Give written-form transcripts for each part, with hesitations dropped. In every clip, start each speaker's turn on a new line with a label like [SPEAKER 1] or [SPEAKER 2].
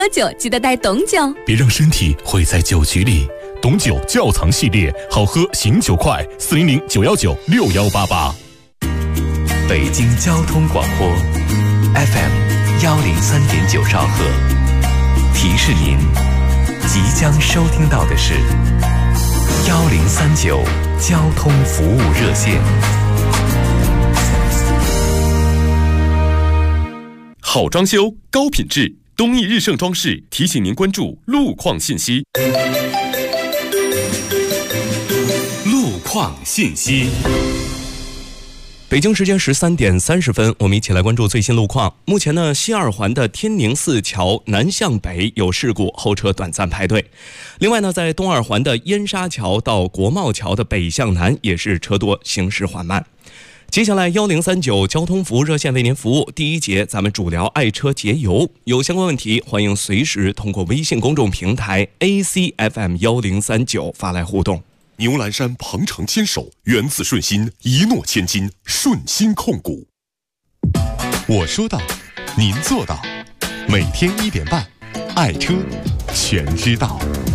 [SPEAKER 1] 喝酒记得带董酒，
[SPEAKER 2] 别让身体毁在酒局里。董酒窖藏系列，好喝醒酒快，400-919-6188。
[SPEAKER 3] 北京交通广播 FM 103.9兆赫，提示您即将收听到的是1039交通服务热线。
[SPEAKER 4] 好装修，高品质，东义日盛装饰提醒您关注路况信息。路况信息。
[SPEAKER 5] 北京时间13点30分，我们一起来关注最新路况。目前呢，西二环的天宁寺桥南向北有事故，后车短暂排队。另外呢，在东二环的燕沙桥到国贸桥的北向南也是车多，行驶缓慢。接下来1039交通服务热线为您服务。第一节咱们主聊爱车节油，有相关问题欢迎随时通过微信公众平台 ACFM1039 发来互动。
[SPEAKER 4] 牛栏山鹏程牵手，源自顺心，一诺千金，顺心控股。我说到，您做到。每天1点半，爱车全知道。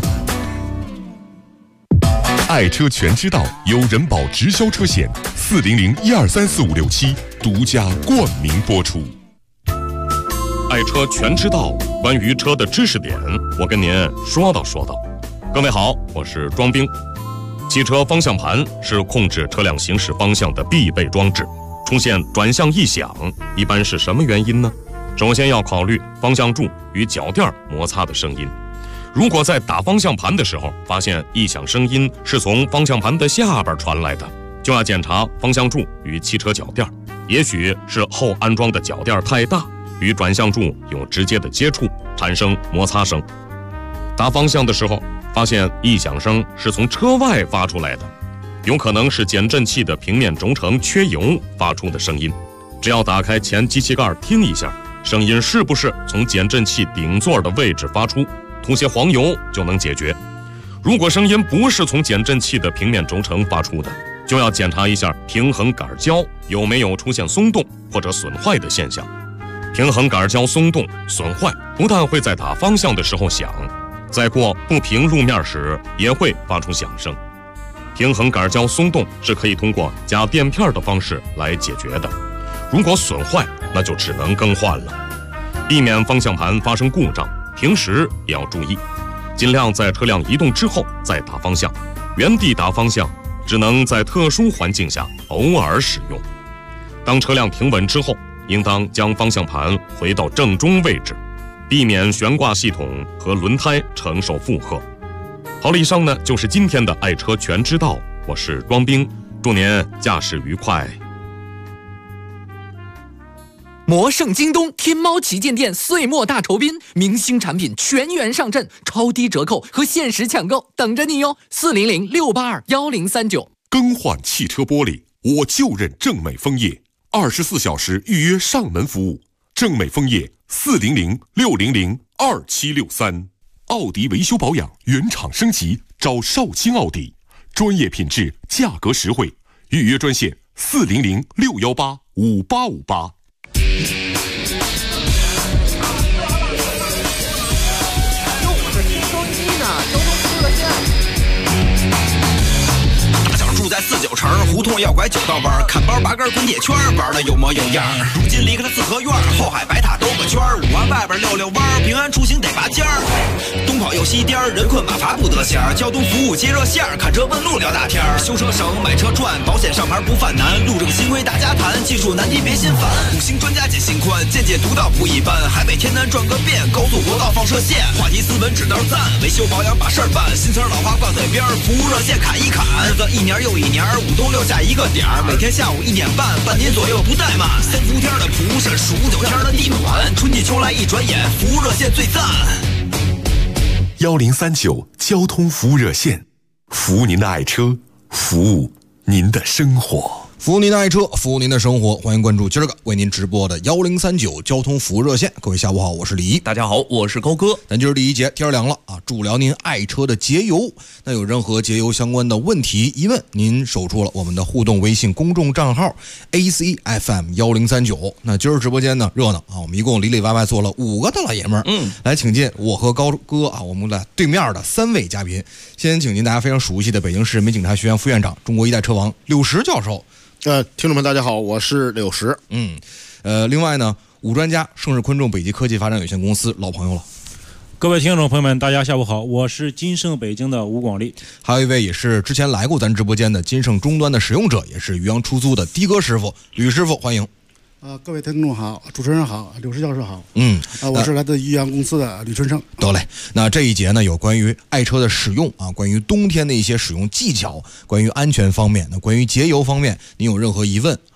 [SPEAKER 4] 爱车全知道由人保直销车险400-1234567独家冠名播出。爱车全知道，关于车的知识点，我跟您说道。各位好，我是庄兵。汽车方向盘是控制车辆行驶方向的必备装置，出现转向异响，一般是什么原因呢？首先要考虑方向柱与脚垫摩擦的声音。如果在打方向盘的时候发现异响声音是从方向盘的下边传来的，就要检查方向柱与汽车脚垫，也许是后安装的脚垫太大，与转向柱有直接的接触，产生摩擦声。打方向的时候发现异响声是从车外发出来的，有可能是减震器的平面轴承缺油发出的声音。只要打开前机器盖听一下，声音是不是从减震器顶座的位置发出，涂些黄油就能解决。如果声音不是从减震器的平面轴承发出的，就要检查一下平衡杆胶有没有出现松动或者损坏的现象。平衡杆胶松动损坏不但会在打方向的时候响，在过不平路面时也会发出响声。平衡杆胶松动是可以通过加垫片的方式来解决的，如果损坏那就只能更换了。避免方向盘发生故障，平时也要注意，尽量在车辆移动之后再打方向，原地打方向只能在特殊环境下偶尔使用。当车辆停稳之后，应当将方向盘回到正中位置，避免悬挂系统和轮胎承受负荷。好了，以上呢就是今天的爱车全知道，我是庄兵，祝您驾驶愉快。
[SPEAKER 6] 魔盛京东天猫旗舰店岁末大酬宾，明星产品全员上阵，超低折扣和限时抢购等着你哟！400-682-1039。
[SPEAKER 4] 更换汽车玻璃，我就认正美枫叶，24小时预约上门服务。正美枫叶400-600-2763。奥迪维修保养原厂升级，找少卿奥迪，专业品质，价格实惠。预约专线400-618-5858。
[SPEAKER 7] 住在49城，胡同要拐9道弯，看包拔根滚铁圈，玩的有模有样。如今离开了四合院，后海白塔兜个圈，5环外边溜弯，平安出行得拔尖儿。东跑右西颠，人困马乏不得闲儿。交通服务接热线，看车问路聊大天儿。修车省，买车赚，保险上牌不犯难。路正新规大家谈，技术难题别心烦。5星专家解心宽，见解独到不一般。海北天南转个遍，高速国道放射线。话题斯文指道赞，维修保养把事儿办。新词老话挂嘴边，服务热线砍一砍。日子一年又一年，5冬6夏一个点儿，每天下午1点半，半年左右不怠慢。3伏天的蒲扇，数9天的地暖，春季秋来一转眼，服务热线最赞。
[SPEAKER 4] 1039交通服务热线，服务您的爱车，服务您的生活。
[SPEAKER 1] 服务您的爱车，服务您的生活，欢迎关注今儿个为您直播的1039交通服务热线。各位下午好，我是李一。
[SPEAKER 5] 大家好，我是高哥。
[SPEAKER 1] 咱今儿第一节天凉了啊，主聊您爱车的节油。那有任何节油相关的问题疑问，您守住了我们的互动微信公众账号 ACFM1039。那今儿直播间呢热闹啊，我们一共里里外外坐了5个大老爷们儿。来请进我和高哥啊，我们的对面的3位嘉宾。先请进大家非常熟悉的北京市人民警察学院副院长、中国一代车王柳石教授。
[SPEAKER 8] 听众们大家好，我是柳石。
[SPEAKER 1] 另外呢，武专家盛世昆仲北极科技发展有限公司老朋友了。
[SPEAKER 9] 各位听众朋友们大家下午好，我是金盛北京的吴广利。
[SPEAKER 1] 还有一位也是之前来过咱直播间的金盛终端的使用者，也是余阳出租的的哥师傅吕师傅，欢迎。
[SPEAKER 10] 各位听众好，主持人好，柳石教授好。我是来自余阳公司的吕春生。
[SPEAKER 1] 得嘞，那这一节呢有关于爱车的使用啊，关于冬天的一些使用技巧，关于安全方面，那关于节油方面，您有任何疑问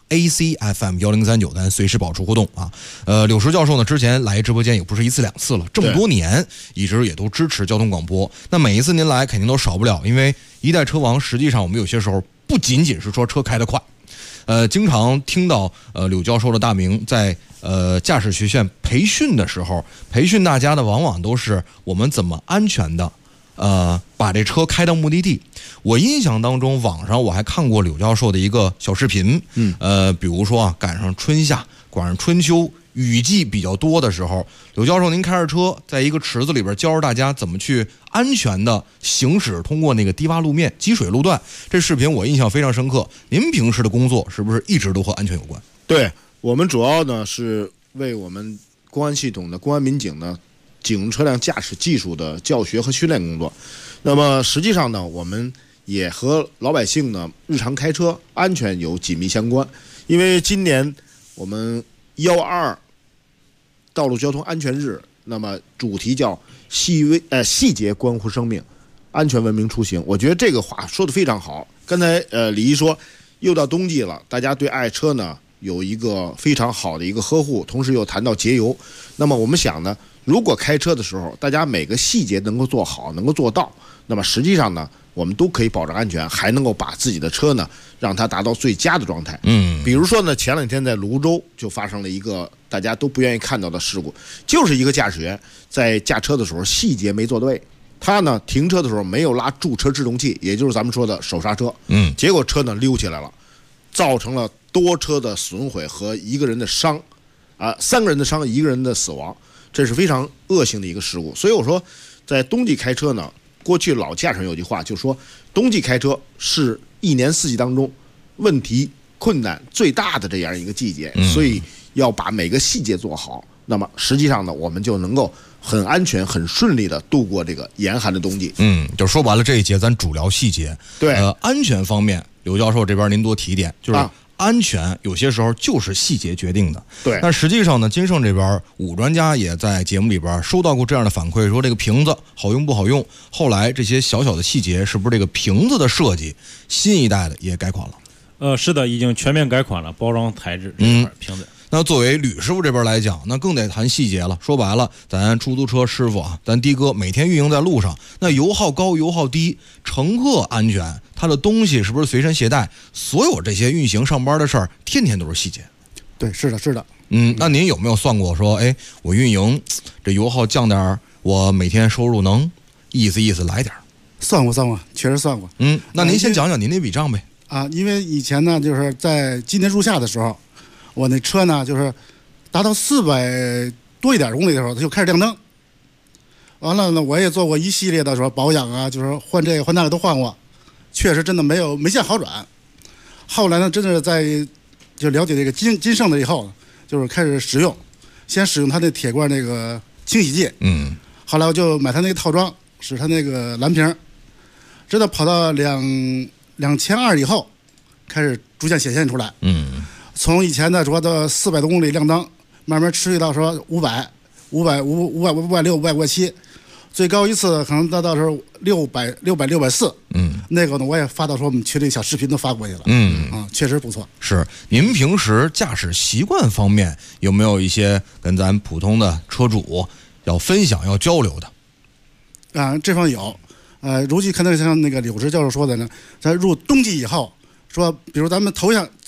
[SPEAKER 1] ACFM1039，咱随时保持互动啊。柳石教授呢之前来直播间也不是1次2次了，这么多年一直也都支持交通广播。那每一次您来肯定都少不了，因为一代车王实际上我们有些时候不仅仅是说车开得快。经常听到柳教授的大名在驾驶学院培训的时候，培训大家的往往都是我们怎么安全的把这车开到目的地。我印象当中网上我还看过柳教授的一个小视频，比如说啊赶上春夏，赶上春秋雨季比较多的时候，柳教授您开着车在一个池子里边教着大家怎么去安全的行驶，通过那个低洼路面积水路段。这视频我印象非常深刻。您平时的工作是不是一直都和安全有关？
[SPEAKER 8] 对，我们主要呢是为我们公安系统的公安民警呢警用车辆驾驶技术的教学和训练工作。那么实际上呢，我们也和老百姓呢日常开车安全有紧密相关。因为今年我们122道路交通安全日，那么主题叫细节关乎生命，安全文明出行。我觉得这个话说得非常好。刚才李一说，又到冬季了，大家对爱车呢有一个非常好的一个呵护，同时又谈到节油。那么我们想呢，如果开车的时候大家每个细节能够做好，能够做到，那么实际上呢我们都可以保证安全，还能够把自己的车呢让它达到最佳的状态。比如说呢，前2天在泸州就发生了一个大家都不愿意看到的事故，就是一个驾驶员在驾车的时候细节没做对，他呢停车的时候没有拉驻车制动器，也就是咱们说的手刹车，结果车呢溜起来了，造成了多车的损毁和1个人的伤，3个人的伤，1个人的死亡，这是非常恶性的一个事故。所以我说，在冬季开车呢，过去老驾驶人有句话就说，冬季开车是1年4季当中问题困难最大的这样一个季节，所以要把每个细节做好。那么实际上呢，我们就能够很安全、很顺利的度过这个严寒的冬季。
[SPEAKER 1] 就说白了，这一节咱主聊细节。
[SPEAKER 8] 对，
[SPEAKER 1] 安全方面，刘教授这边您多提点，就是安全有些时候就是细节决定的。
[SPEAKER 8] 对，
[SPEAKER 1] 但实际上呢，金盛这边武专家也在节目里边收到过这样的反馈，说这个瓶子好用不好用。后来这些小小的细节，是不是这个瓶子的设计，新一代的也改款了？
[SPEAKER 9] 是的，已经全面改款了，包装材质这块瓶子。
[SPEAKER 1] 那作为吕师傅这边来讲，那更得谈细节了。说白了，咱出租车师傅啊，咱的哥每天运营在路上，那油耗高油耗低，乘客安全，他的东西是不是随身携带，所有这些运行上班的事儿，天天都是细节。
[SPEAKER 10] 对，是的，是的。
[SPEAKER 1] 那您有没有算过说，我运营这油耗降点，我每天收入能意思来点？
[SPEAKER 10] 算过，确实算过。
[SPEAKER 1] 那您先讲讲您那笔账呗。
[SPEAKER 10] 因为以前呢，就是在今年入夏的时候，我那车呢就是达到400多一点公里的时候，它就开始亮灯。完了呢，我也做过一系列的说保养啊，就是换这个换那个都换过，确实真的没见好转。后来呢，真的就了解这个金盛的以后，就是开始使用，先使用它的铁罐那个清洗剂，后来我就买它那个套装，使它那个蓝瓶，直到跑到2200以后，开始逐渐显现出来。从以前的说到400多公里亮灯，慢慢持续到说500、560、570，最高一次可能到时候600、640。那个呢，我也发到说我们群里小视频都发过去了。确实不错。是
[SPEAKER 1] 您平时驾驶习惯方面有没有一些跟咱普通的车主要分享、要交流的？
[SPEAKER 10] 这方有。如今看到像那个柳石教授说的呢，在入冬季以后，说比如咱们头一项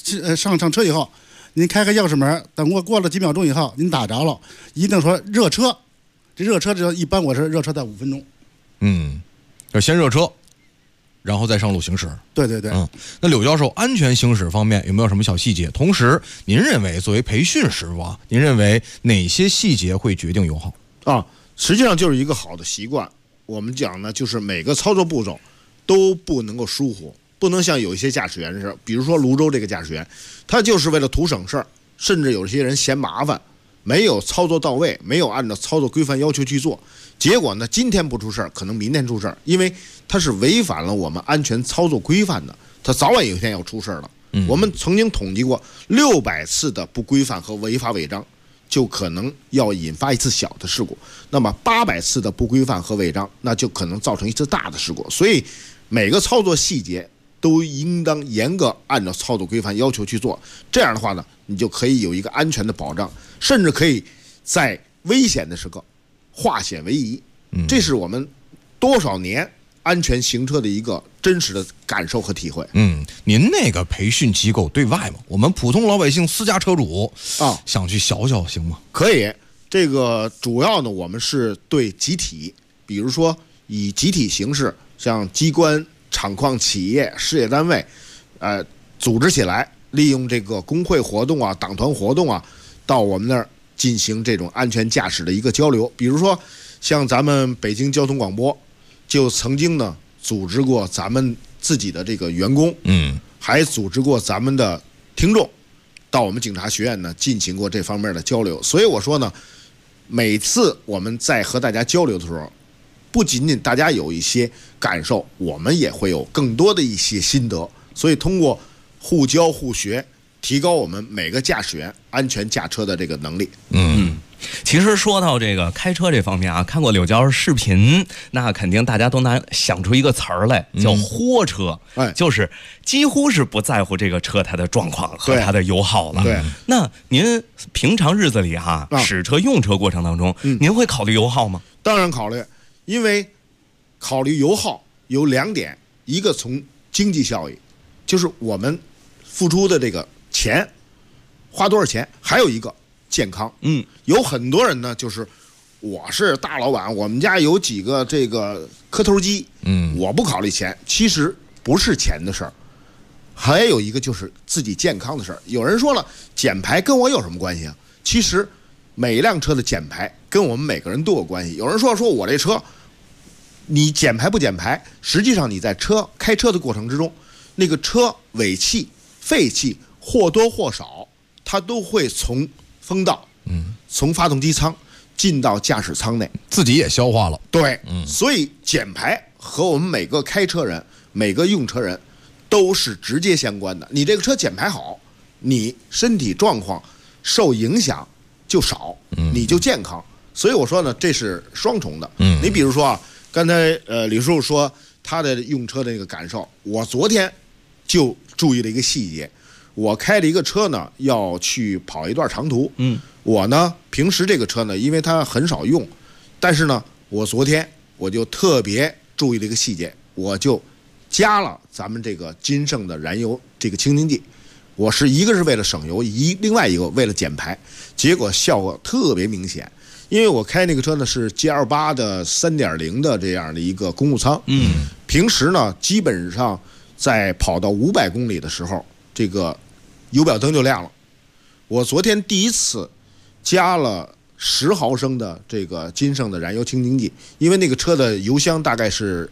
[SPEAKER 10] 上车以后，您开钥匙门，等过了几秒钟以后，您打着了，一定说热车。这热车一般我是热车在5分钟。
[SPEAKER 1] 要先热车，然后再上路行驶。
[SPEAKER 10] 对对对。
[SPEAKER 1] 那柳教授，安全行驶方面有没有什么小细节？同时，您认为作为培训师傅啊，您认为哪些细节会决定油耗？
[SPEAKER 8] 实际上就是一个好的习惯。我们讲呢，就是每个操作步骤都不能够疏忽，不能像有一些驾驶员是，比如说泸州这个驾驶员，他就是为了图省事儿，甚至有些人嫌麻烦，没有操作到位，没有按照操作规范要求去做，结果呢，今天不出事儿，可能明天出事儿，因为他是违反了我们安全操作规范的，他早晚有一天要出事儿了。我们曾经统计过600次的不规范和违法违章，就可能要引发一次小的事故，那么800次的不规范和违章，那就可能造成一次大的事故。所以每个操作细节都应当严格按照操作规范要求去做，这样的话呢，你就可以有一个安全的保障，甚至可以在危险的时刻化险为夷。这是我们多少年安全行车的一个真实的感受和体会。
[SPEAKER 1] 您那个培训机构对外吗？我们普通老百姓私家车主想去小行吗？
[SPEAKER 8] 可以。这个主要呢，我们是对集体，比如说以集体形式，像机关、厂矿、企业、事业单位，组织起来，利用这个工会活动啊、党团活动啊，到我们那儿进行这种安全驾驶的一个交流。比如说，像咱们北京交通广播，就曾经呢组织过咱们自己的这个员工，还组织过咱们的听众，到我们警察学院呢进行过这方面的交流。所以我说呢，每次我们在和大家交流的时候，不仅仅大家有一些感受，我们也会有更多的一些心得。所以通过互教互学，提高我们每个驾驶员安全驾车的这个能力。
[SPEAKER 5] 其实说到这个开车这方面啊，看过柳教授视频，那肯定大家都能想出一个词儿来，叫豁车，就是几乎是不在乎这个车它的状况和它的油耗了。
[SPEAKER 8] 对，
[SPEAKER 5] 那您平常日子里使车用车过程当中，您会考虑油耗吗？
[SPEAKER 8] 当然考虑，因为考虑油耗有2点，一个从经济效益，就是我们付出的这个钱花多少钱，还有一个健康。有很多人呢，就是我是大老板，我们家有几个这个磕头机，我不考虑钱。其实不是钱的事儿，还有一个就是自己健康的事儿。有人说了，减排跟我有什么关系啊？其实每一辆车的减排跟我们每个人都有关系。有人说我这车，你减排不减排，实际上你在开车的过程之中，那个车尾气、废气或多或少，它都会从风道，从发动机舱进到驾驶舱内，
[SPEAKER 1] 自己也消化了。
[SPEAKER 8] 对，所以减排和我们每个开车人、每个用车人都是直接相关的。你这个车减排好，你身体状况受影响就少，你就健康。所以我说呢，这是双重的。你比如说啊，刚才李叔叔说他的用车的那个感受，我昨天就注意了一个细节。我开了一个车呢，要去跑一段长途。我呢平时这个车呢，因为它很少用，但是呢，我昨天我就特别注意了一个细节，我就加了咱们这个金盛的燃油这个清净剂。我是一个是为了省油，另外一个为了减排，结果效果特别明显。因为我开那个车呢是 G28 的 3.0 的这样的一个公务舱，平时呢基本上在跑到500公里的时候，这个油表灯就亮了。我昨天第一次加了10毫升的这个金盛的燃油清净剂，因为那个车的油箱大概是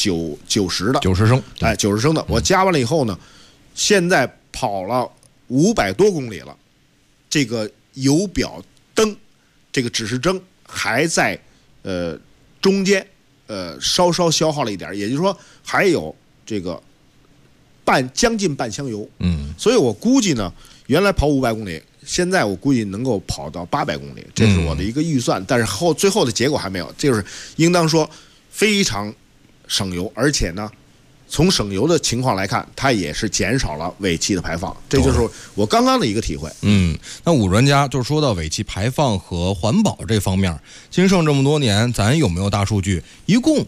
[SPEAKER 8] 90的
[SPEAKER 1] ，90升
[SPEAKER 8] ，90升的。我加完了以后呢，现在跑了500多公里了，这个油表灯这个指示灯还在中间稍稍消耗了一点，也就是说还有这个将近半箱油。所以我估计呢，原来跑500公里，现在我估计能够跑到800公里，这是我的一个预算。但是最后的结果还没有，就是应当说非常省油，而且呢，从省油的情况来看，它也是减少了尾气的排放，这就是我刚刚的一个体会。
[SPEAKER 1] 那武专家就是说到尾气排放和环保这方面，金盛这么多年，咱有没有大数据？一共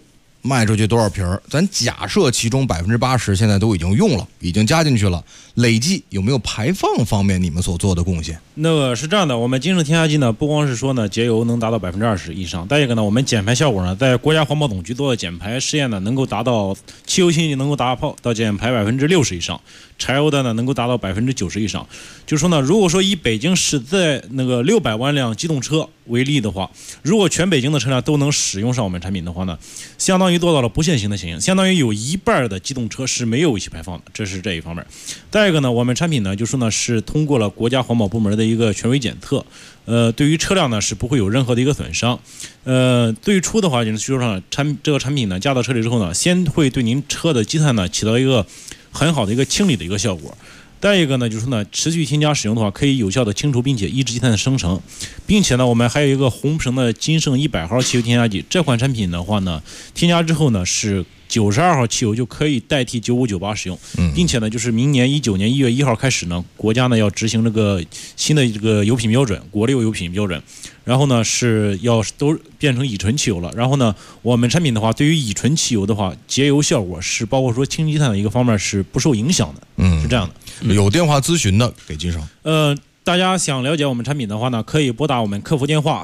[SPEAKER 1] 卖出去多少瓶儿？咱假设其中80%现在都已经用了，已经加进去了，累计有没有排放方面你们所做的贡献？
[SPEAKER 9] 那个是这样的，我们金盛添加剂呢，不光是说呢节油能达到20%以上，再一个呢，我们减排效果呢，在国家环保总局做的减排试验呢，能够达到汽油氢气能够达到减排60%以上，柴油的呢能够达到90%以上。就说呢，如果说以北京市在那个600万辆机动车为例的话，如果全北京的车辆都能使用上我们产品的话呢，相当于做到了不限行的行，相当于有一半的机动车是没有尾气排放的，这是这一方面。再一个呢，我们产品呢就说呢是通过了国家环保部门的一个权威检测，对于车辆呢是不会有任何的一个损伤。最初的话就是说呢这个产品呢加到车里之后呢，先会对您车的积碳呢起到一个很好的一个清理的一个效果。再一个呢，就是呢，持续添加使用的话，可以有效的清除并且抑制积碳的生成，并且呢，我们还有一个红绳的金盛100号汽油添加剂，这款产品的话呢，添加之后呢是92号汽油就可以代替95、98使用，并且呢，就是明年19年1月1号开始呢，国家呢要执行这个新的这个油品标准，国六油品标准，然后呢是要都变成乙醇汽油了。然后呢，我们产品的话，对于乙醇汽油的话，节油效果是包括说清积碳的一个方面是不受影响的，是这样的。
[SPEAKER 1] 有电话咨询的给金盛。
[SPEAKER 9] 大家想了解我们产品的话呢，可以拨打我们客服电话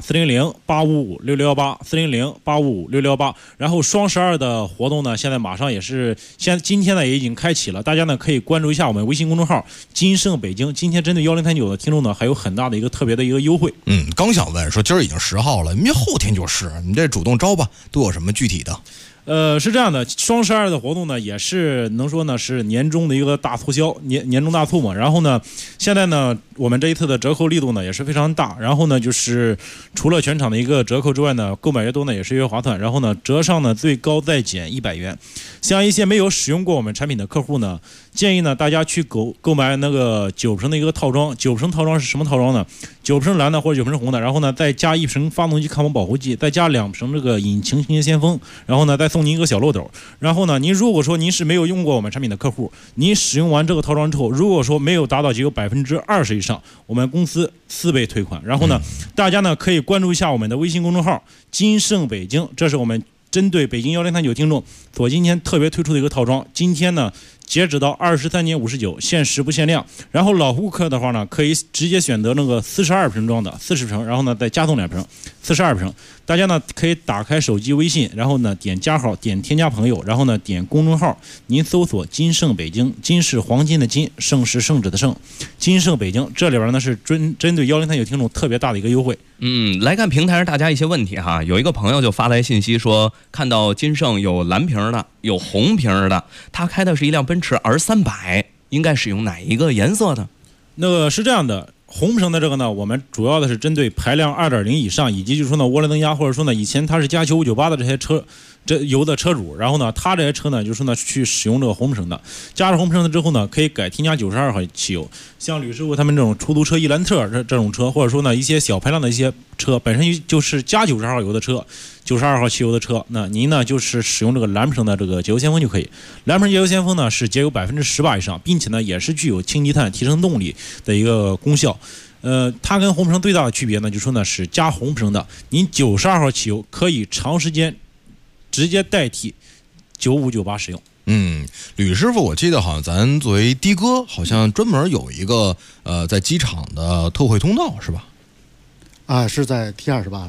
[SPEAKER 9] 400-855-6618，400-855-6618。然后双12的活动呢，现在马上也是今天呢也已经开启了，大家呢可以关注一下我们微信公众号金盛北京。今天针对1039的听众呢，还有很大的一个特别的一个优惠。
[SPEAKER 1] 刚想问说今儿已经10号了，明后天就是，你这主动招吧，都有什么具体的？
[SPEAKER 9] 是这样的，双12的活动呢，也是能说呢是年终的一个大促销，年终大促嘛。然后呢，现在呢，我们这一次的折扣力度呢也是非常大。然后呢，就是除了全场的一个折扣之外呢，购买越多呢也是越划算。然后呢，折上呢最高再减100元。像一些没有使用过我们产品的客户呢，建议呢大家去购买那个9瓶的一个套装。9瓶套装是什么套装呢？9瓶蓝的或者9瓶红的，然后呢再加1瓶发动机抗风保护剂，再加2瓶这个引擎清洁先锋，然后呢再送您一个小漏斗。然后呢，您如果说您是没有用过我们产品的客户，您使用完这个套装之后，如果说没有达到节油20%以上，我们公司4倍退款。然后呢，大家呢可以关注一下我们的微信公众号金盛北京，这是我们针对北京1039听众所今天特别推出的一个套装。今天呢截止到23年59，限时不限量。然后老顾客的话呢，可以直接选择那个42瓶装的40瓶，然后呢再加送2瓶42瓶。大家呢可以打开手机微信，然后呢点加号，点添加朋友，然后呢点公众号，您搜索金盛北京，金是黄金的金，盛是圣旨的盛，金盛北京，这里边呢是针对1039听众特别大的一个优惠。
[SPEAKER 5] 来看平台上大家一些问题哈，有一个朋友就发来信息说，看到金盛有蓝瓶的，有红瓶的，他开的是一辆奔驰 R300，应该使用哪一个颜色的？
[SPEAKER 9] 那个是这样的，红瓶的这个呢，我们主要的是针对排量 2.0 以上，以及就是说呢涡轮增压，或者说呢以前它是加95、98的这些车油的车主，然后呢他这些车呢就是呢去使用这个红瓶的，加上红瓶的之后呢，可以改添加92号汽油。像吕师傅他们这种出租车伊兰特这种车，或者说呢一些小排量的一些车，本身就是加92号油的车，92号汽油的车，那您呢就是使用这个蓝瓶的这个节油先锋就可以。蓝瓶节油先锋呢是节油18%以上，并且呢也是具有清积碳、提升动力的一个功效。它跟红瓶最大的区别呢，就说呢是加红瓶的，您92号汽油可以长时间直接代替95、98使用。
[SPEAKER 1] 吕师傅，我记得好像咱作为的哥，好像专门有一个在机场的特惠通道，是吧？
[SPEAKER 10] 是在 T28。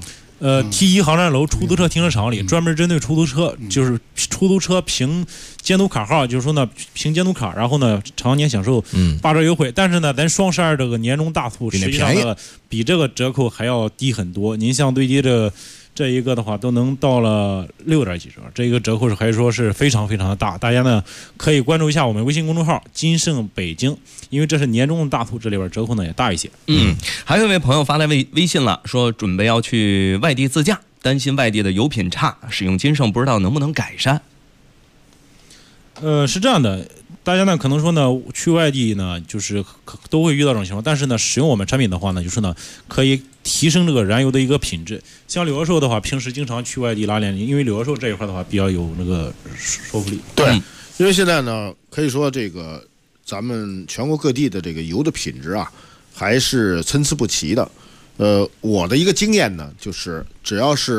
[SPEAKER 9] T1航站楼出租车停车场里，专门针对出租车，就是出租车凭监督卡号，就是说呢凭监督卡，然后呢常年享受8折优惠。但是呢，咱双12这个年终大促，实际上呢比这个折扣还要低很多。您像对接这一个的话，都能到了6点几折，这一个折扣是还是说是非常非常的大。大家呢可以关注一下我们微信公众号金盛北京，因为这是年终的大促，这里边折扣呢也大一些。
[SPEAKER 5] 还有一位朋友发来微信了，说准备要去外地自驾，担心外地的油品差，使用金盛不知道能不能改善。
[SPEAKER 9] 是这样的，大家呢可能说呢去外地呢就是都会遇到这种情况，但是呢使用我们产品的话呢，就是呢可以提升这个燃油的一个品质。像柳教授的话，平时经常去外地拉练，因为柳教授这一块的话比较有那个说服力。
[SPEAKER 8] 对，因为现在呢可以说这个咱们全国各地的这个油的品质啊还是参差不齐的。我的一个经验呢，就是只要是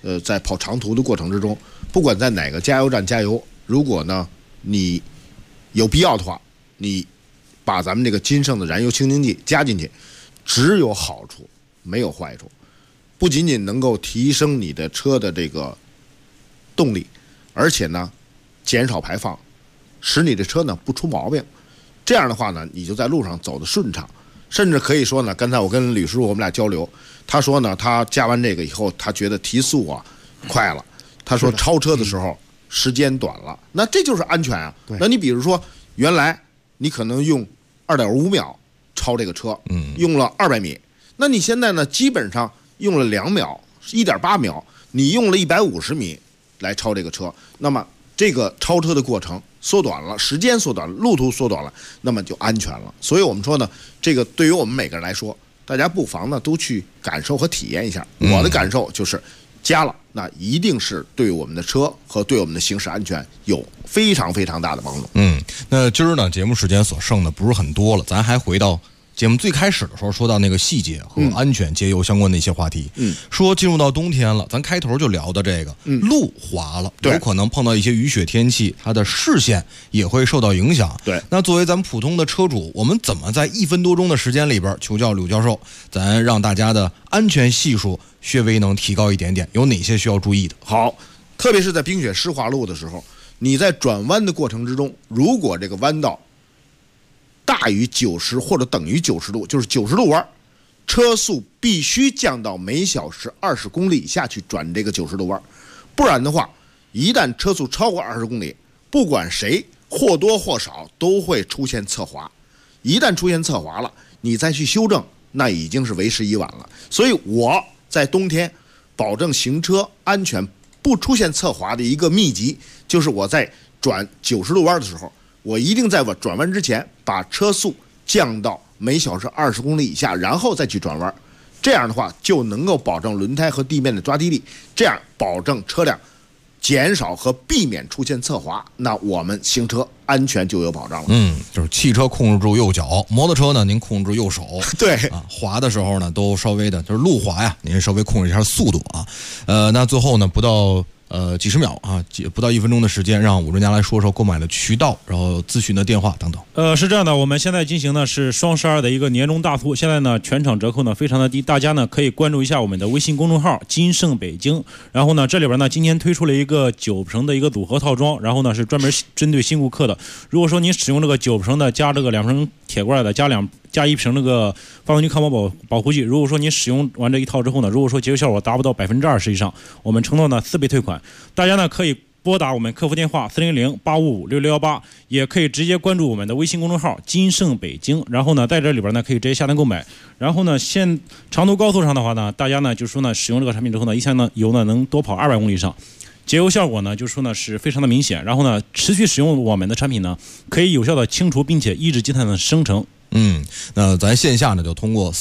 [SPEAKER 8] 在跑长途的过程之中，不管在哪个加油站加油，如果呢你有必要的话，你把咱们这个金盛的燃油清净剂加进去，只有好处没有坏处，不仅仅能够提升你的车的这个动力，而且呢减少排放，使你的车呢不出毛病。这样的话呢，你就在路上走得顺畅，甚至可以说呢，刚才我跟吕师傅我们俩交流，他说呢，他加完这个以后，他觉得提速啊快了，他说超车的时候时间短了，那这就是安全啊。那你比如说，原来你可能用2.5秒超这个车，用了200米，那你现在呢，基本上用了2秒，1.8秒，你用了150米来超这个车，那么这个超车的过程缩短了，时间缩短了，路途缩短了，那么就安全了。所以我们说呢，这个对于我们每个人来说，大家不妨呢都去感受和体验一下。我的感受就是，加了那一定是对我们的车和对我们的行驶安全有非常非常大的帮助。
[SPEAKER 1] 那今儿呢节目时间所剩的不是很多了，咱还回到节目最开始的时候说到那个细节和安全节油相关的一些话题，说进入到冬天了，咱开头就聊的这个，路滑了，有可能碰到一些雨雪天气，它的视线也会受到影响。
[SPEAKER 8] 对，
[SPEAKER 1] 那作为咱们普通的车主，我们怎么在1分多钟的时间里边求教柳教授，咱让大家的安全系数略微能提高一点点，有哪些需要注意的？
[SPEAKER 8] 好，特别是在冰雪湿滑路的时候，你在转弯的过程之中，如果这个弯道大于90或者等于90度，就是90度弯，车速必须降到每小时20公里以下去转这个90度弯，不然的话，一旦车速超过20公里，不管谁或多或少都会出现侧滑，一旦出现侧滑了，你再去修正，那已经是为时已晚了。所以我在冬天保证行车安全不出现侧滑的一个秘籍，就是我在转90度弯的时候，我一定在我转弯之前把车速降到每小时20公里以下，然后再去转弯。这样的话就能够保证轮胎和地面的抓地力，这样保证车辆减少和避免出现侧滑，那我们行车安全就有保障了。
[SPEAKER 1] 就是汽车控制住右脚，摩托车呢您控制右手。
[SPEAKER 8] 对
[SPEAKER 1] 啊，滑的时候呢都稍微的，就是路滑呀，您稍微控制一下速度啊。那最后呢不到几十秒啊，不到1分钟的时间，让武专家来说说购买的渠道，然后咨询的电话等等。
[SPEAKER 9] 是这样的，我们现在进行的是双12的一个年终大促，现在呢全场折扣呢非常的低，大家呢可以关注一下我们的微信公众号金盛北京，然后呢这里边呢今天推出了一个9升的一个组合套装，然后呢是专门针对新顾客的。如果说您使用这个9升的加这个2升铁罐的加1瓶这个发动机抗保护剂，如果说您使用完这一套之后呢，如果说节油效果达不到20%以上，我们承诺呢4倍退款。大家呢可以拨打我们客服电话400-855-6618，也可以直接关注我们的微信公众号金盛北京，然后呢在这里边呢可以直接下单购买。然后呢长途高速上的话呢，大家呢就说呢使用这个产品之后呢，一箱呢油呢能多跑200公里以上，节油效果呢就说呢是非常的明显。然后呢持续使用我们的产品呢，可以有效的清除并且抑制积碳的生成。
[SPEAKER 1] 那咱线下呢就通过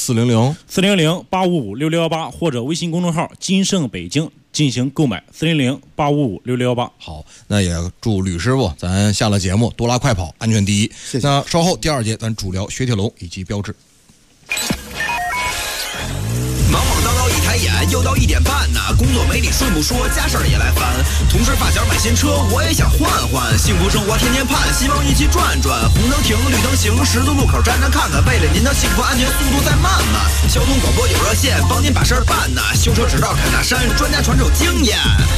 [SPEAKER 9] 400-855-6618或者微信公众号金盛北京进行购买，400-855-6618。
[SPEAKER 1] 好，那也祝吕师傅咱下了节目多拉快跑，安全第一。
[SPEAKER 8] 谢谢。
[SPEAKER 1] 那稍后第2节咱主聊雪铁龙以及标致。
[SPEAKER 7] 忙忙叨叨一抬眼，又到1点半呢，工作没理顺不说，家事儿也来烦。同事发小买新车，我也想换换，幸福生活天天盼，希望一起转转。红灯停，绿灯行，十字路口站站看看，为了您的幸福安全，速度再慢慢。交通广播有热线，帮您把事儿办呢。修车指导侃大山，专家传授经验。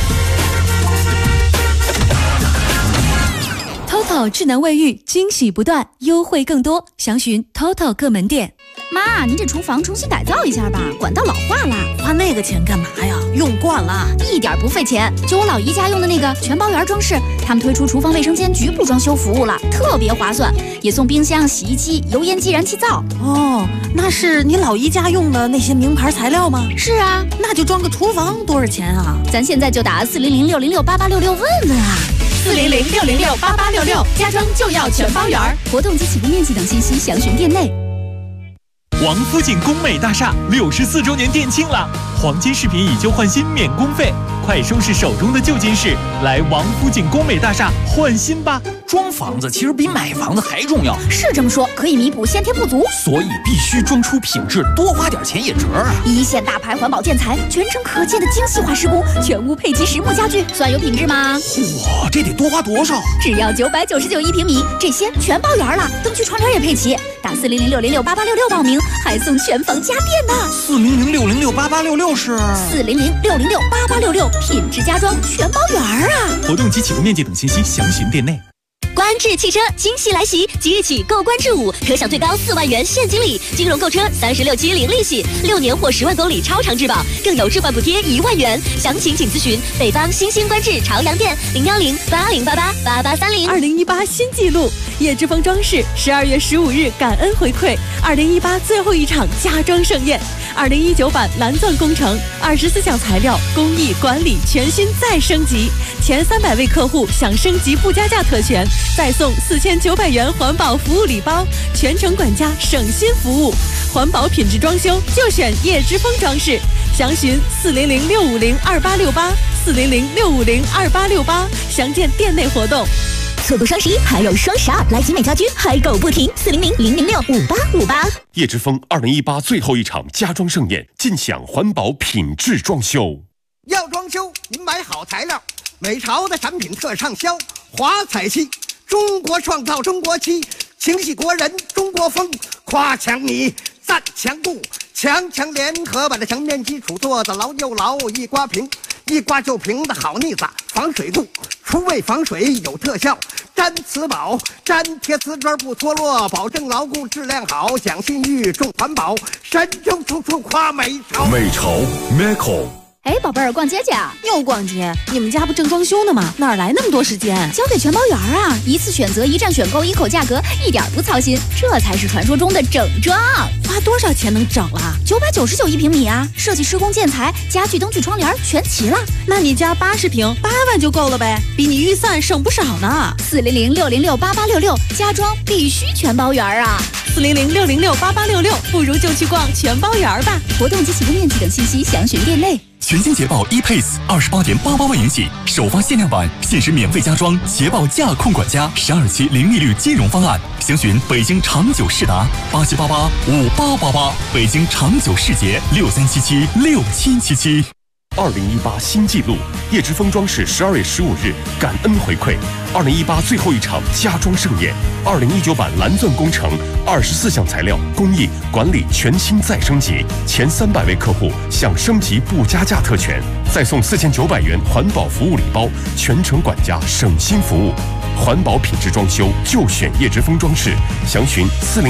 [SPEAKER 11] TOTO 智能卫浴，惊喜不断，优惠更多，详询 TOTO 各门店。
[SPEAKER 12] 妈，您这厨房重新改造一下吧，管道老化了。
[SPEAKER 13] 花那个钱干嘛呀？用惯了，
[SPEAKER 12] 一点不费钱。就我老姨家用的那个全包圆装饰，他们推出厨房卫生间局部装修服务了，特别划算，也送冰箱、洗衣机、油烟机、燃气灶。
[SPEAKER 13] 哦，那是你老姨家用的那些名牌材料吗？
[SPEAKER 12] 是啊，
[SPEAKER 13] 那就装个厨房多少钱啊？
[SPEAKER 12] 咱现在就打400-606-8866问问啊。
[SPEAKER 11] 400-606-8866，家装就要全包圆。
[SPEAKER 12] 活动及起步面积等信息详询店内。
[SPEAKER 14] 王府井工美大厦64周年店庆了，黄金饰品以旧换新免工费， 快收拾手中的旧金饰，来王府井工美大厦换新吧！
[SPEAKER 6] 装房子其实比买房子还重要，
[SPEAKER 12] 是这么说，可以弥补先天不足，
[SPEAKER 6] 所以必须装出品质，多花点钱也值啊！
[SPEAKER 12] 一线大牌环保建材，全程可见的精细化施工，全屋配齐实木家具，算有品质吗？
[SPEAKER 6] 哇，这得多花多少？
[SPEAKER 12] 只要999一平米，这些全包圆了，灯具窗帘也配齐。打400-606-8866报名，还送全房家电呢。
[SPEAKER 6] 400-606-8866是
[SPEAKER 12] 400-606-8866，品质家装全包圆啊！
[SPEAKER 14] 活动及启动面积等信息详询店内。
[SPEAKER 15] 观致汽车惊喜来袭，即日起购观致5，可享最高4万元现金礼，金融购车36期零利息，6年或10万公里超长质保，更有置换补贴1万元。详情请咨询北方新兴观致朝阳店010-8088-8830。
[SPEAKER 11] 2018新纪录，叶之峰装饰12月15日感恩回馈2018最后一场家装盛宴，2019版蓝钻工程，24项材料工艺管理全新再升级，前300位客户享升级不加价特权，再送4900元环保服务礼包，全程管家省心服务，环保品质装修就选叶之峰装饰，详询400-650-2868，400-650-2868，详见店内活动。
[SPEAKER 15] 错过双11还有双12，来集美家居嗨购不停，400-006-5858。
[SPEAKER 2] 叶之峰2018最后一场家装盛宴，尽享环保品质装修。
[SPEAKER 16] 要装修，您买好材料，美潮的产品特畅销，华彩漆，中国创造中国漆，情系国人中国风，夸墙泥，赞墙布，强强联合把这墙面基础做得牢又牢，一刮平，一刮就平的好腻子，防水度，除味防水有特效，粘瓷宝，粘贴瓷砖不脱落，保证牢固质量好，讲信誉重环保，神州处处夸美潮。
[SPEAKER 2] 美潮 Michael。
[SPEAKER 12] 哎，宝贝儿，逛街去啊？
[SPEAKER 13] 又逛街？你们家不正装修呢吗？哪来那么多时间？
[SPEAKER 12] 交给全包圆啊！一次选择，一站选购，一口价格，一点不操心，这才是传说中的整装。
[SPEAKER 13] 花多少钱能整了
[SPEAKER 12] ？999一平米啊！设计施工建材、家具、灯具、窗帘全齐了。
[SPEAKER 13] 那你家80平8万就够了呗，比你预算省不少呢。
[SPEAKER 12] 400-606-8866，家装必须全包圆啊
[SPEAKER 11] ！400-606-8866，不如就去逛全包圆吧。
[SPEAKER 12] 活动及启动面积等信息详询店内。
[SPEAKER 17] 全新捷豹 ePace 28.88万元起，首发限量版，限时免费加装捷豹驾控管家12期零利率金融方案，详询北京长久世达87885888，北京长久世捷63776777。
[SPEAKER 2] 2018新纪录，叶之峰装饰12月15日感恩回馈2018最后一场家装盛宴，2019版蓝钻工程24项材料工艺管理全新再升级，前300位客户享升级不加价特权，再送4900元环保服务礼包，全程管家省心服务，环保品质装修就选叶之峰装饰，详询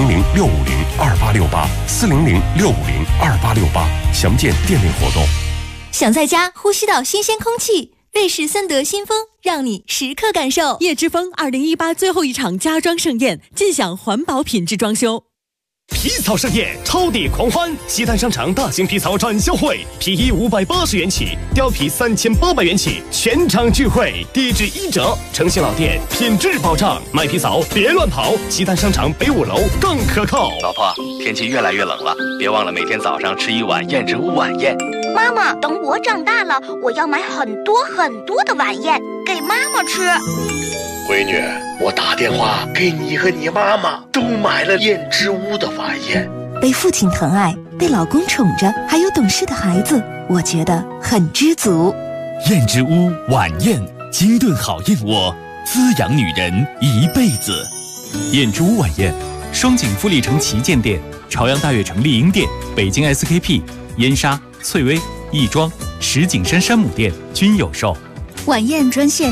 [SPEAKER 2] 400-650-2868，400-650-2868，详见店内活动。
[SPEAKER 15] 想在家呼吸到新鲜空气，瑞士森德新风让你时刻感受。
[SPEAKER 11] 叶之峰2018最后一场家装盛宴，尽享环保品质装修。
[SPEAKER 18] 皮草盛宴，超抵狂欢！西单商场大型皮草展销会，皮衣580元起，貂皮3800元起，全场聚会，低至1折。诚信老店，品质保障，卖皮草别乱跑。西单商场北5楼更可靠。
[SPEAKER 19] 老婆，天气越来越冷了，别忘了每天早上吃1碗燕之屋晚宴。
[SPEAKER 20] 妈妈，等我长大了，我要买很多很多的晚宴给妈妈吃。
[SPEAKER 21] 闺女，我打电话给你和你妈妈都买了燕之屋的晚宴。
[SPEAKER 22] 被父亲疼爱，被老公宠着，还有懂事的孩子，我觉得很知足。
[SPEAKER 23] 燕之屋晚宴，精炖好燕窝，滋养女人一辈子。
[SPEAKER 14] 燕之屋晚宴，双井富力城旗舰店、朝阳大悦城丽婴店、北京 SKP、燕莎、翠微、亦庄、石景山山姆店均有售。
[SPEAKER 12] 晚宴专线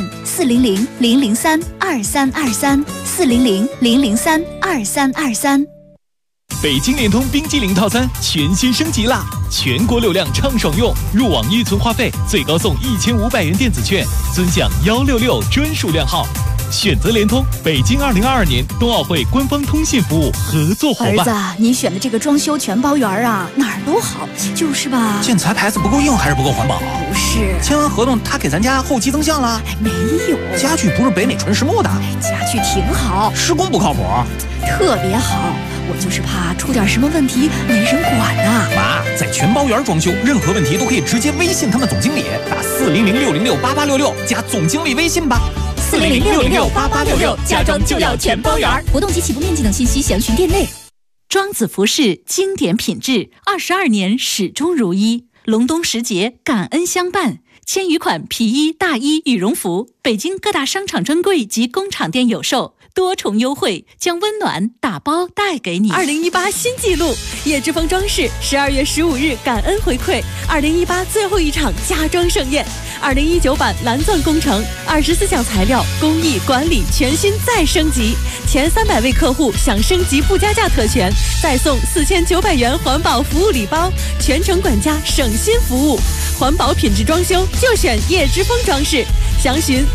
[SPEAKER 12] 400-003-2323，400-003-2323。
[SPEAKER 14] 北京联通冰激凌套餐全新升级啦！全国流量畅爽用，入网预存话费最高送1500元电子券，尊享166专属量号。选择联通，北京2022年冬奥会官方通信服务合作伙伴。
[SPEAKER 12] 儿子，你选的这个装修全包圆啊，哪儿都好，就是吧？
[SPEAKER 6] 建材牌子不够硬还是不够环保？
[SPEAKER 12] 不是，
[SPEAKER 6] 签完合同他给咱家后期增项了？
[SPEAKER 12] 没有，
[SPEAKER 6] 家具不是北美纯实木的，
[SPEAKER 12] 家具挺好，
[SPEAKER 6] 施工不靠谱，
[SPEAKER 12] 特别好。
[SPEAKER 22] 我就是怕出点什么问题没人管啊。
[SPEAKER 3] 妈，在全包园装修，任何问题都可以直接微信他们总经理，打400-606-8866加总经理微信吧。
[SPEAKER 22] 400-606-8866，家装就要全包园。活动及起步面积等信息详询店内。
[SPEAKER 11] 庄子服饰经典品质，22年始终如一。隆冬时节，感恩相伴。千余款皮衣、大衣、羽绒服，北京各大商场专柜及工厂店有售，多重优惠，将温暖打包带给你。2018新纪录，叶之峰装饰12月15日感恩回馈2018最后一场家装盛宴。2019版蓝钻工程，24项材料，工艺管理全新再升级，前300位客户享升级附加价特权，再送4900元环保服务礼包，全程管家省心服务，环保品质装修就选叶之峰装饰，详询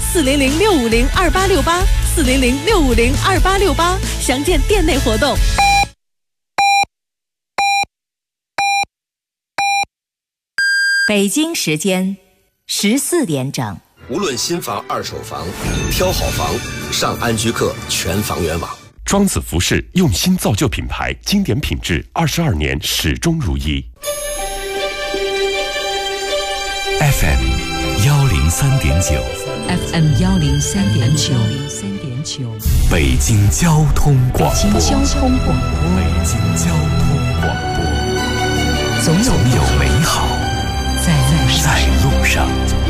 [SPEAKER 11] 400-650-2868，400-650-2868，详见店内活动。
[SPEAKER 4] 北京时间14点整。
[SPEAKER 10] 无论新房、二手房，挑好房，上安居客全房源网。
[SPEAKER 2] 庄子服饰用心造就品牌，经典品质，22年始终如一。
[SPEAKER 23] FM 103.9
[SPEAKER 4] FM 103.9，
[SPEAKER 23] 北京交通广播。
[SPEAKER 4] 北京交通广播。
[SPEAKER 23] 北京交通广播。总有美好在路上。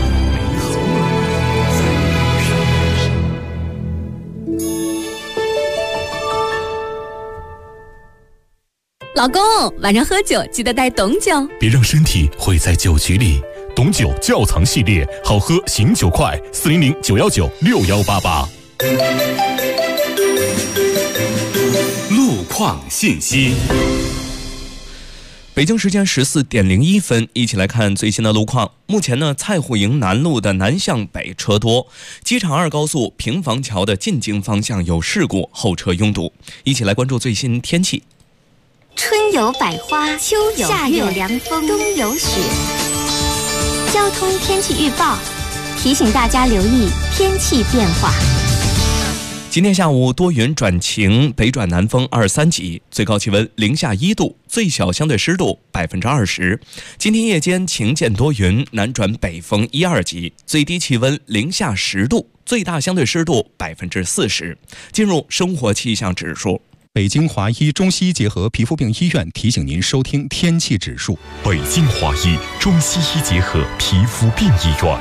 [SPEAKER 11] 老公，晚上喝酒记得带董酒，
[SPEAKER 23] 别让身体毁在酒局里。董酒窖藏系列，好喝醒酒快，400-919-6188。 路况信息。
[SPEAKER 5] 北京时间14点01分，一起来看最新的路况。目前呢，蔡户营南路的南向北车多，机场2高速平房桥的进京方向有事故，后车拥堵。一起来关注最新天气。
[SPEAKER 20] 春有百花，秋有夏有凉风，冬有雪。交通天气预报提醒大家留意天气变化。
[SPEAKER 5] 今天下午多云转晴，北转南风2-3级，最高气温零下1度，最小相对湿度20%。今天夜间晴间多云，南转北风1-2级，最低气温零下10度，最大相对湿度40%。进入生活气象指数。
[SPEAKER 24] 北京华医中西医结合皮肤病医院提醒您收听天气指数。
[SPEAKER 2] 北京华医中西医结合皮肤病医院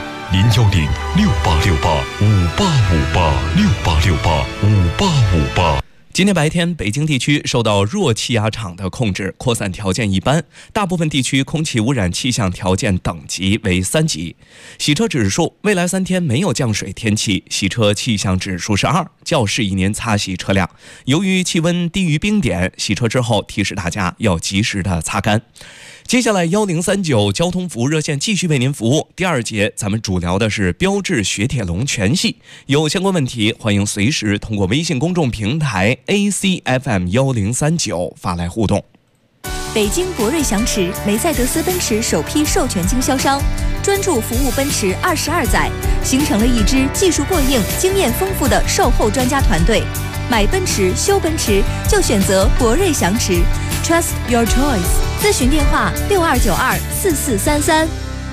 [SPEAKER 2] ，010-6868-5858，6868-5858。
[SPEAKER 5] 今天白天，北京地区受到弱气压场的控制，扩散条件一般，大部分地区空气污染气象条件等级为3级。洗车指数，未来3天没有降水天气，洗车气象指数是2，较适宜您擦洗车辆。由于气温低于冰点，洗车之后提示大家要及时的擦干。接下来1039交通服务热线继续为您服务。第2节咱们主聊的是标致雪铁龙全系，有相关问题欢迎随时通过微信公众平台 ACFM 1039发来互动。
[SPEAKER 22] 北京博瑞祥驰，梅赛德斯奔驰首批授权经销商，专注服务奔驰22载，形成了一支技术过硬、经验丰富的售后专家团队。买奔驰、修奔驰就选择博瑞祥驰 ，Trust your choice。咨询电话62924433。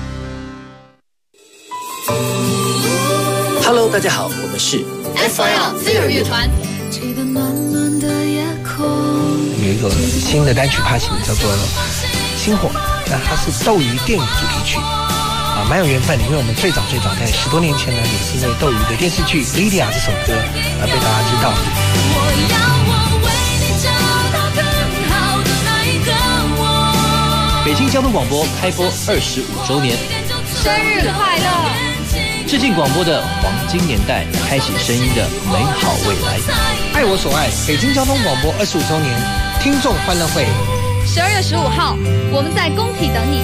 [SPEAKER 25] Hello， 大家好，我们是
[SPEAKER 26] SYL Zero 乐团。
[SPEAKER 25] 有一个新的单曲发行，叫做《星火》，那它是斗鱼电影主题曲，蛮有缘分的，因为我们最早在10多年前呢，也是因为斗鱼的电视剧《Lydia》这首歌而被大家知道。北京交通广播开播25周年，
[SPEAKER 26] 生日快乐！
[SPEAKER 25] 致敬广播的黄金年代，开启声音的美好未来。爱我所爱，北京交通广播25周年听众欢乐会
[SPEAKER 26] ，12月15号，我们在工体等你。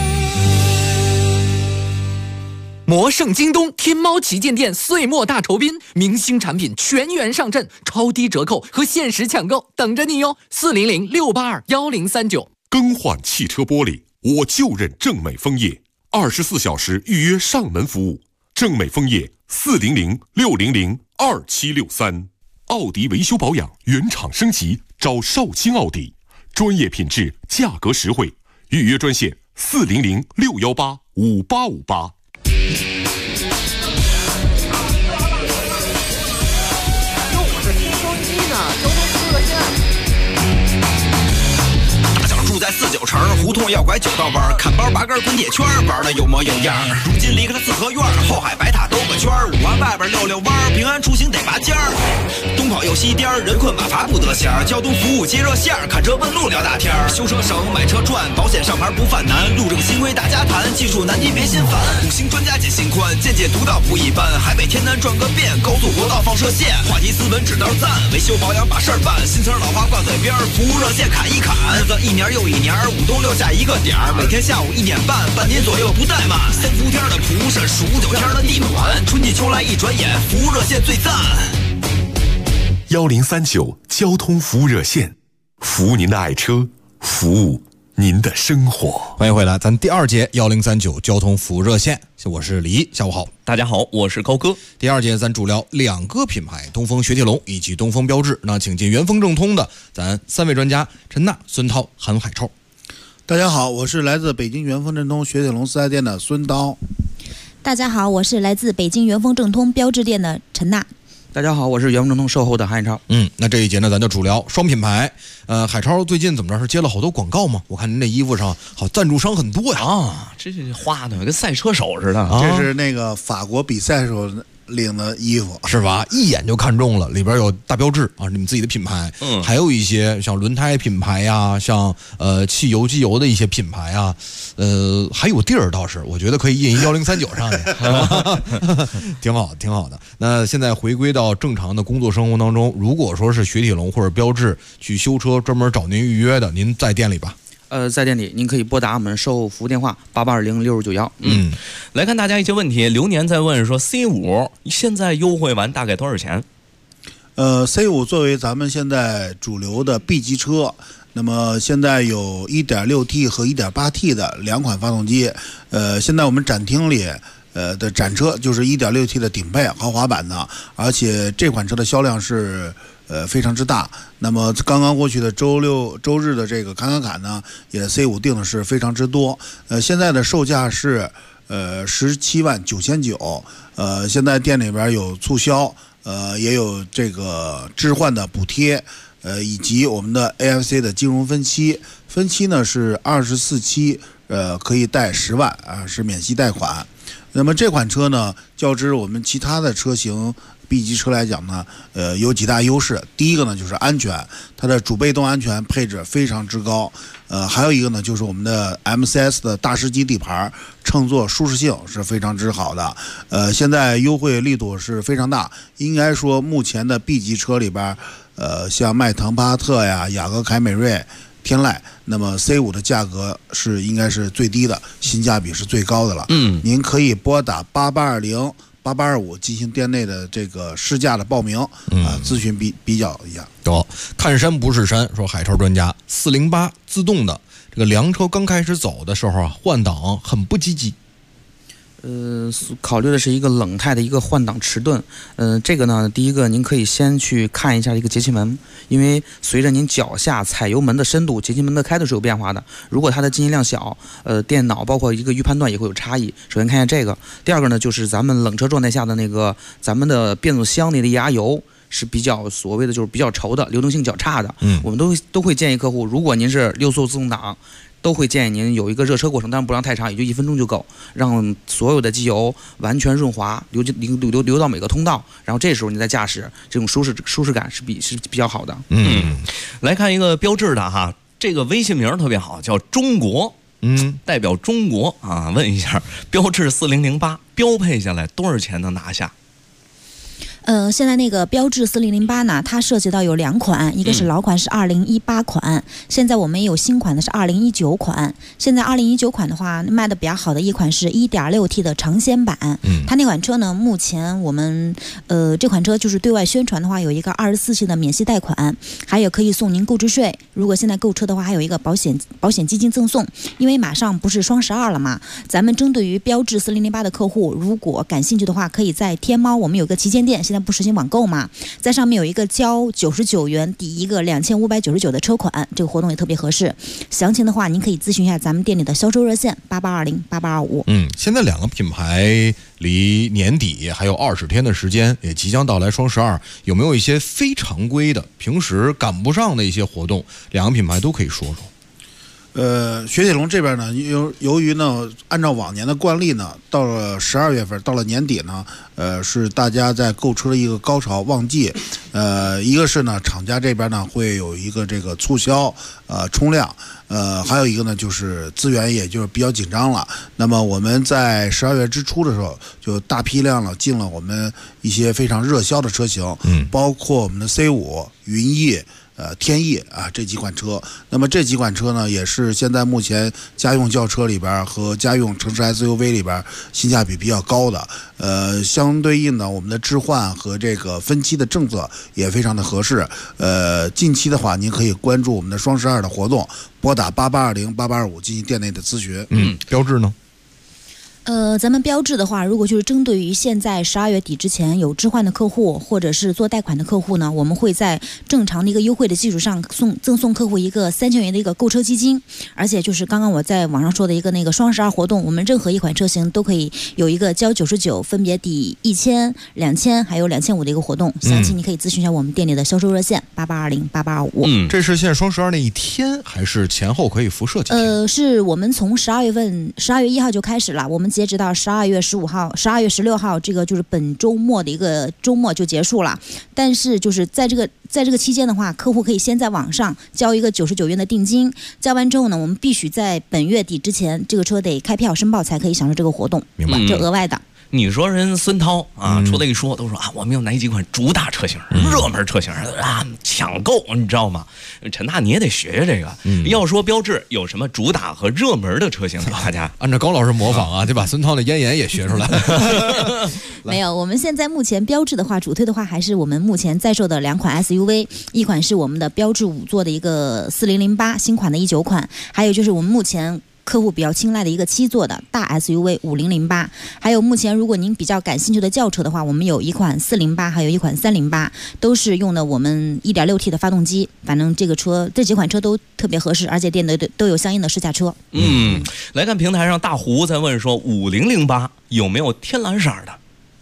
[SPEAKER 6] 魔圣京东天猫旗舰店岁末大酬宾，明星产品全员上阵，超低折扣和限时抢购等着你哟！400-682-1039。
[SPEAKER 2] 更换汽车玻璃，我就认正美枫叶，24小时预约上门服务。正美枫叶400-600-2763。奥迪维修保养原厂升级， 找少卿奥迪，专业品质，价格实惠，预约专线400-618-5858。
[SPEAKER 1] 住在49城，胡同要拐9道弯，看包拔根滚铁圈，玩的有模有样。如今离开了四合院，后海白塔兜个圈，5环外边溜溜弯，平安出行得拔尖儿。东跑又西颠，人困马乏不得闲。交通服务接热线，看车问路聊大天。修车省，买车赚，保险上牌不犯难。路政新规大家谈，技术难题别心烦。5星专家解心宽，见解独到不一般。海北天南转个遍，高速国道放射线。话题斯文指道赞，维修保养把事儿办。新词老话挂嘴边，服务热线砍一砍。日子一年又一年，5都6下一个点儿。每天下午1点半，半年左右不怠慢。3伏天的蒲扇，数9天的地暖，春季秋来一转眼，服务热线最赞。
[SPEAKER 2] 1039交通服务热线，服务您的爱车，服务您的生活。
[SPEAKER 7] 欢迎回来，咱第2节1039交通服务热线，我是李毅，下午好。
[SPEAKER 5] 大家好，我是高哥。
[SPEAKER 7] 第2节咱主聊2个品牌，东风雪铁龙以及东风标致。那请进元丰正通的咱3位专家陈娜、孙涛、韩海超。
[SPEAKER 8] 大家好，我是来自北京元丰正通雪铁龙4S店的孙涛。
[SPEAKER 9] 大家好，我是来自北京元丰正通标致店的陈娜。
[SPEAKER 13] 大家好，我是元丰正通售后的韩海超。
[SPEAKER 7] 那这一节呢，咱就主聊双品牌。海超最近怎么着是接了好多广告吗？我看您这衣服上好赞助商很多呀。
[SPEAKER 5] 啊，这花的跟赛车手似的。
[SPEAKER 8] 这是那个法国比赛时候领的衣服
[SPEAKER 7] 是吧？一眼就看中了，里边有大标致啊，你们自己的品牌，还有一些像轮胎品牌呀，像汽油机油的一些品牌啊，还有地儿倒是我觉得可以印1039上去，挺好的。那现在回归到正常的工作生活当中，如果说是雪铁龙或者标致去修车专门找您预约的，您在店里吧？
[SPEAKER 13] 在店里您可以拨打我们售后服务电话88206091。
[SPEAKER 5] 来看大家一些问题，流年在问说 C5 现在优惠完大概多少钱
[SPEAKER 8] ？C5 作为咱们现在主流的 B 级车，那么现在有 1.6T 和 1.8T 的2款发动机。现在我们展厅里的展车就是 1.6T 的顶配豪华版的，而且这款车的销量是非常之大。那么刚刚过去的周日的这个侃呢，也 C5 定的是非常之多。现在的售价是17.999万。现在店里边有促销，也有这个置换的补贴，以及我们的 AFC 的金融分期呢是24期，可以贷10万啊，是免息贷款。那么这款车呢，较之我们其他的车型 B 级车来讲呢，有几大优势。第一个呢就是安全，它的主被动安全配置非常之高。还有一个呢就是我们的 MCS 的大师级底盘，乘坐舒适性是非常之好的。现在优惠力度是非常大，应该说目前的 B 级车里边，像迈腾、帕萨特呀、雅阁、凯美瑞、天籁，那么 C5 的价格是应该是最低的，性价比是最高的了。您可以拨打88208825进行店内的这个试驾的报名咨询比较一下。
[SPEAKER 7] 看山不是山，说海超专家408自动的这个凉车刚开始走的时候啊，换挡很不积极。
[SPEAKER 13] 考虑的是一个冷态的一个换挡迟钝。这个呢，第一个您可以先去看一下一个节气门，因为随着您脚下踩油门的深度，节气门的开度是有变化的。如果它的进气量小，电脑包括一个预判断也会有差异。首先看一下这个。第二个呢，就是咱们冷车状态下的那个咱们的变速箱内的液压油是比较所谓的就是比较稠的，流动性较差的。我们都会建议客户，如果您是6速自动挡，都会建议您有一个热车过程，当然不让太长，也就1分钟就够，让所有的机油完全润滑，流到每个通道，然后这时候你再驾驶，这种舒适感是比较好的。
[SPEAKER 5] 来看一个标致的哈，这个微信名特别好，叫中国，代表中国啊。问一下，标致4008标配下来多少钱能拿下？
[SPEAKER 9] 现在那个标致4008呢，它涉及到有2款，一个是老款是2018款，现在我们也有新款的是2019款。现在2019款的话，卖的比较好的一款是 1.6T 的尝鲜版。它那款车呢，目前我们这款车就是对外宣传的话，有一个24期的免息贷款，还有可以送您购置税。如果现在购车的话，还有一个保险基金赠送。因为马上不是双12了嘛，咱们针对于标致4008的客户，如果感兴趣的话，可以在天猫我们有个旗舰店，现在在不实行网购嘛，在上面有一个交99元抵一个2599的车款，这个活动也特别合适。详情的话，您可以咨询一下咱们店里的销售热线88208825。
[SPEAKER 7] 现在2个品牌离年底还有20天的时间，也即将到来双12，有没有一些非常规的、平时赶不上的一些活动？2个品牌都可以说说。
[SPEAKER 8] 雪铁龙这边呢，由于呢，按照往年的惯例呢，到了12月份，到了年底呢，是大家在购车的一个高潮旺季。一个是呢，厂家这边呢会有一个这个促销，冲量。还有一个呢，就是资源也就是比较紧张了。那么我们在12月之初的时候，就大批量了进了我们一些非常热销的车型，包括我们的 C5、云翼。天翼啊，这几款车，那么这几款车呢，也是现在目前家用轿车里边和家用城市 SUV 里边性价比比较高的。相对应的，我们的置换和这个分期的政策也非常的合适。近期的话，您可以关注我们的双12的活动，拨打88208825进行店内的咨询。
[SPEAKER 7] 标致呢？
[SPEAKER 9] 咱们标致的话，如果就是针对于现在12月底之前有置换的客户，或者是做贷款的客户呢，我们会在正常的一个优惠的基础上赠送客户一个3000元的一个购车基金，而且就是刚刚我在网上说的一个那个双12活动，我们任何一款车型都可以有一个交99分别抵1000、2000还有2500的一个活动。详情你可以咨询一下我们店里的销售热线88208825。
[SPEAKER 7] 这是现在双12那一天，还是前后可以辐射几天？
[SPEAKER 9] 是我们从12月1号就开始了，我们截止到12月15号、12月16号，这个就是本周末的一个周末就结束了。但是就是在这个期间的话，客户可以先在网上交一个99元的定金，交完之后呢，我们必须在本月底之前，这个车得开票申报才可以享受这个活动。
[SPEAKER 7] 明白？
[SPEAKER 9] 这额外的。
[SPEAKER 5] 你说人孙涛啊，出来一说都说啊，我们有哪几款主打车型、热门车型啊，抢购，你知道吗？陈大你也得学学这个。要说标致有什么主打和热门的车型，大家
[SPEAKER 7] 按照高老师模仿啊，得把孙涛的咽炎也学出来。
[SPEAKER 9] 没有，我们现在目前标致的话，主推的话还是我们目前在售的2款 SUV， 一款是我们的标致5座的一个4008新款的19款，还有就是我们目前客户比较青睐的一个7座的大 SUV 5008，还有目前如果您比较感兴趣的轿车的话，我们有一款408，还有一款308，都是用的我们 1.6T 的发动机。反正这几款车都特别合适，而且店都有相应的试驾车。
[SPEAKER 5] 来看平台上大胡在问说5008有没有天蓝色的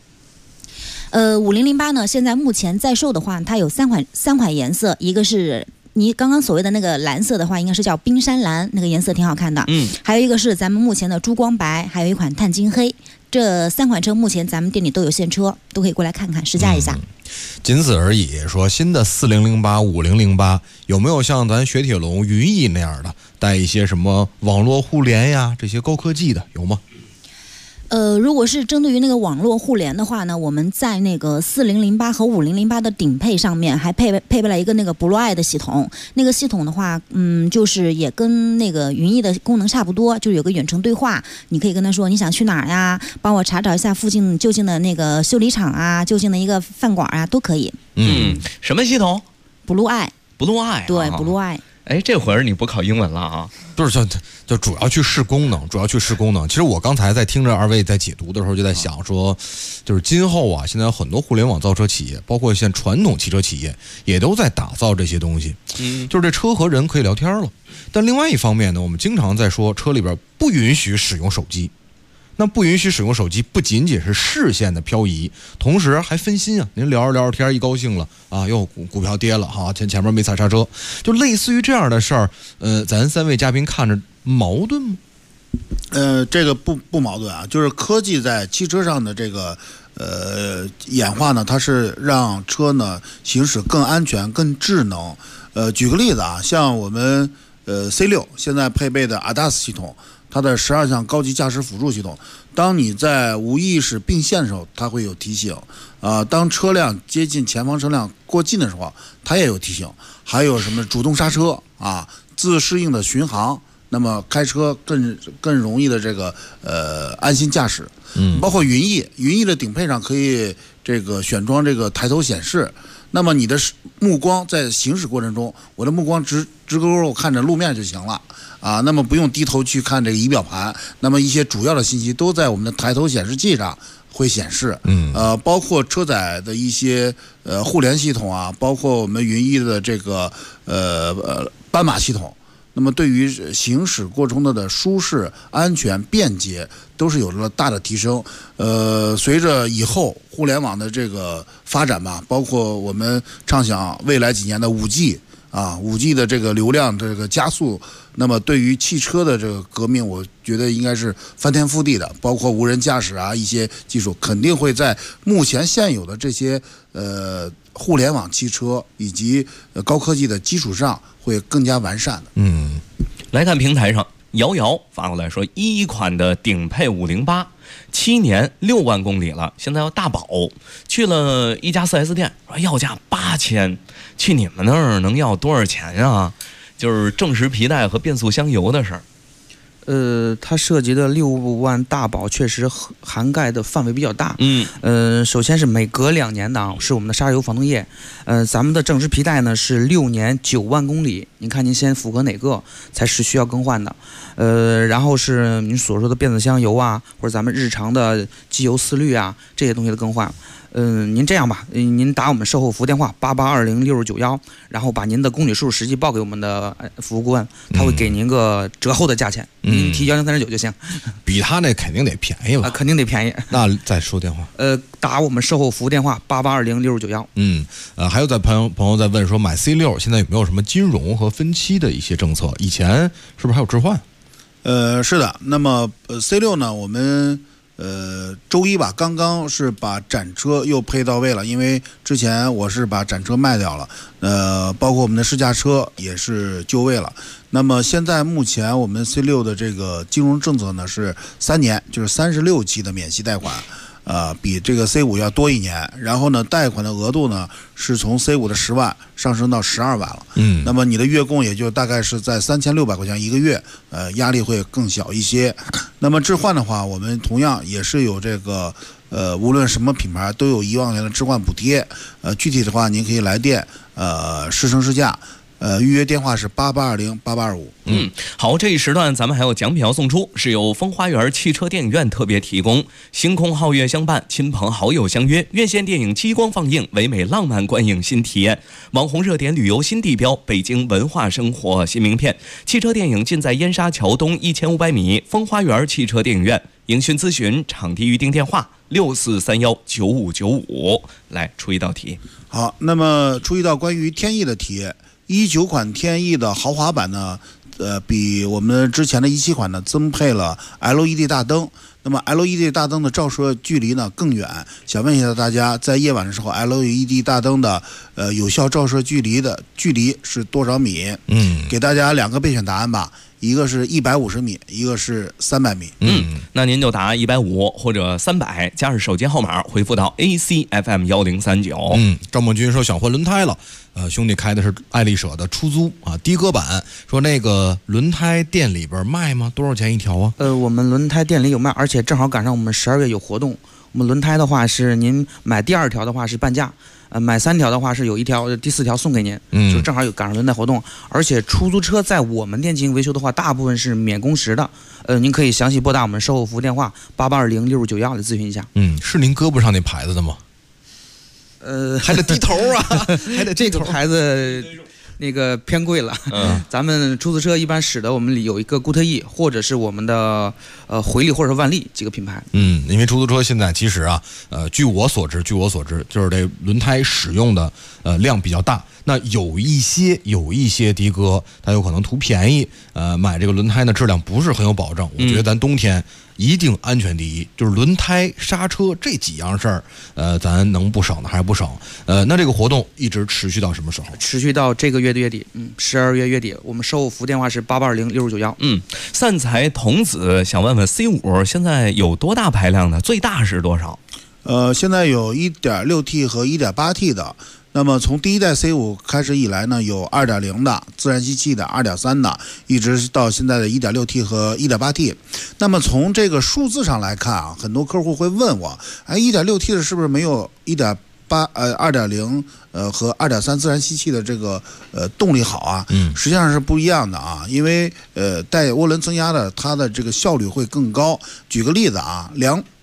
[SPEAKER 9] ？5008呢，现在目前在售的话，它有三款颜色，一个是你刚刚所谓的那个蓝色的话，应该是叫冰山蓝，那个颜色挺好看的。还有一个是咱们目前的珠光白，还有一款碳金黑。这3款车目前咱们店里都有现车，都可以过来看看试驾一下。
[SPEAKER 7] 仅此而已。说新的4008、5008有没有像咱雪铁龙、云翼那样的带一些什么网络互联呀，这些高科技的有吗？
[SPEAKER 9] 如果是针对于那个网络互联的话呢，我们在那个4008和5008的顶配上面还配备了一个那个 Blue Eye 的系统。那个系统的话，就是也跟那个云翼的功能差不多，就是有个远程对话，你可以跟他说你想去哪儿呀，帮我查找一下附近就近的那个修理厂啊，就近的一个饭馆啊，都可以。
[SPEAKER 5] 什么系统
[SPEAKER 9] ？Blue Eye。Blue
[SPEAKER 5] Eye。
[SPEAKER 9] 对，Blue Eye。
[SPEAKER 5] 哎，这会儿你不考英文了啊？
[SPEAKER 7] 不是，就主要去试功能，其实我刚才在听着二位在解读的时候，就在想说，就是今后啊，现在有很多互联网造车企业，包括像传统汽车企业，也都在打造这些东西。就是这车和人可以聊天了。但另外一方面呢，我们经常在说车里边不允许使用手机。那不允许使用手机，不仅仅是视线的漂移，同时还分心啊！您聊着天，一高兴了啊，又股票跌了哈，前面没踩刹车，就类似于这样的事儿。咱3位嘉宾看着矛盾吗？
[SPEAKER 8] 这个不矛盾啊，就是科技在汽车上的这个演化呢，它是让车呢行驶更安全、更智能。举个例子啊，像我们C6现在配备的 ADAS 系统。它的12项高级驾驶辅助系统，当你在无意识并线的时候，它会有提醒；当车辆接近前方车辆过近的时候，它也有提醒。还有什么主动刹车啊，自适应的巡航，那么开车更容易的这个安心驾驶。包括云翼的顶配上可以这个选装这个抬头显示。那么你的目光在行驶过程中，我的目光直勾勾看着路面就行了啊，那么不用低头去看这个仪表盘，那么一些主要的信息都在我们的抬头显示器上会显示，包括车载的一些互联系统啊，包括我们云翼的这个斑马系统，那么对于行驶过程的舒适、安全、便捷都是有了大的提升。随着以后互联网的这个发展吧，包括我们畅想未来几年的5G 啊，5G 的这个流量这个加速，那么对于汽车的这个革命，我觉得应该是翻天覆地的。包括无人驾驶啊，一些技术肯定会在目前现有的这些互联网汽车以及高科技的基础上，会更加完善的。
[SPEAKER 5] 来看平台上，瑶瑶发过来说，11款的顶配508，7年6万公里了，现在要大保，去了一家 4S 店，说要价8000，去你们那儿能要多少钱啊？就是正时皮带和变速箱油的事儿。
[SPEAKER 13] 它涉及的6万大保确实涵盖的范围比较大。首先是每隔2年的是我们的刹车油防冻液。咱们的正时皮带呢是6年9万公里，您看您先符合哪个才是需要更换的。然后是您所说的变速箱油啊，或者咱们日常的机油思滤啊这些东西的更换。您这样吧，您打我们售后服务电话88206691，然后把您的公里数实际报给我们的服务顾问，他会给您个折后的价钱，您提1039就行。
[SPEAKER 7] 比他那肯定得便宜吧？
[SPEAKER 13] 肯定得便宜。
[SPEAKER 7] 那再说电话。
[SPEAKER 13] 打我们售后服务电话88206691。
[SPEAKER 7] 还有朋友在问说，买 C6 现在有没有什么金融和分期的一些政策？以前是不是还有置换？
[SPEAKER 8] 是的。那么C6呢，我们周一吧，刚刚是把展车又配到位了，因为之前我是把展车卖掉了，包括我们的试驾车也是就位了。那么现在目前我们 C6 的这个金融政策呢是3年，就是36期的免息贷款。比这个 C5 要多1年，然后呢，贷款的额度呢是从 C5 的10万上升到12万了。那么你的月供也就大概是在3600块钱一个月，压力会更小一些。那么置换的话，我们同样也是有这个无论什么品牌都有1万元的置换补贴。具体的话您可以来电试乘试驾。预约电话是88208825。
[SPEAKER 5] 好，这一时段咱们还有奖品要送出，是由风花园汽车电影院特别提供。星空皓月相伴，亲朋好友相约，院线电影激光放映，唯美浪漫观影新体验，网红热点旅游新地标，北京文化生活新名片。汽车电影尽在燕莎桥东1500米风花园汽车电影院。营讯咨询场地预订电话64319595。来出一道题。
[SPEAKER 8] 好，那么出一道关于天翼的题。19款天翼的豪华版呢，比我们之前的17款呢增配了 LED 大灯。那么 LED 大灯的照射距离呢更远，想问一下大家，在夜晚的时候 LED 大灯的有效照射距离是多少米？给大家2个备选答案吧，一个是150米，一个是300米。
[SPEAKER 5] 那您就答150或者300，加上手机号码回复到 ACFM1039。
[SPEAKER 7] 赵梦军说想换轮胎了，兄弟开的是爱丽舍的出租啊，的哥版，说那个轮胎店里边卖吗？多少钱一条啊？
[SPEAKER 13] 我们轮胎店里有卖，而且正好赶上我们12月有活动。我们轮胎的话是您买第2条的话是半价，买3条的话是有1条，第4条送给您，就正好有赶上轮胎活动。而且出租车在我们店进行维修的话，大部分是免工时的。您可以详细拨打我们售后服务电话88206591来咨询一下。
[SPEAKER 7] 是您胳膊上那牌子的吗？还得低头啊，还得
[SPEAKER 13] 这个牌子那个偏贵了。咱们出租车一般使的我们里有一个固特异，或者是我们的回力或者是万利几个品牌。
[SPEAKER 7] 因为出租车现在其实啊，据我所知，就是这轮胎使用的量比较大。那有一些的哥他有可能图便宜，买这个轮胎呢质量不是很有保证。我觉得咱冬天一定安全第一，就是轮胎、刹车这几样事儿，咱能不省的还是不省。那这个活动一直持续到什么时候？
[SPEAKER 13] 持续到这个月的月底，12月月底。我们售后服务电话是88206591。
[SPEAKER 5] 散财童子想问问 C5 现在有多大排量的？最大是多少？
[SPEAKER 8] 现在有 1.6T 和 1.8T 的。那么从第一代 C5 开始以来呢，有 2.0 的自然吸气的， 2.3 的，一直到现在的 1.6T 和 1.8T。 那么从这个数字上来看啊，很多客户会问我1.6T 的是不是没有2.0和 2.3 自然吸气的这个动力好啊？实际上是不一样的啊，因为带涡轮增压的它的这个效率会更高。举个例子啊，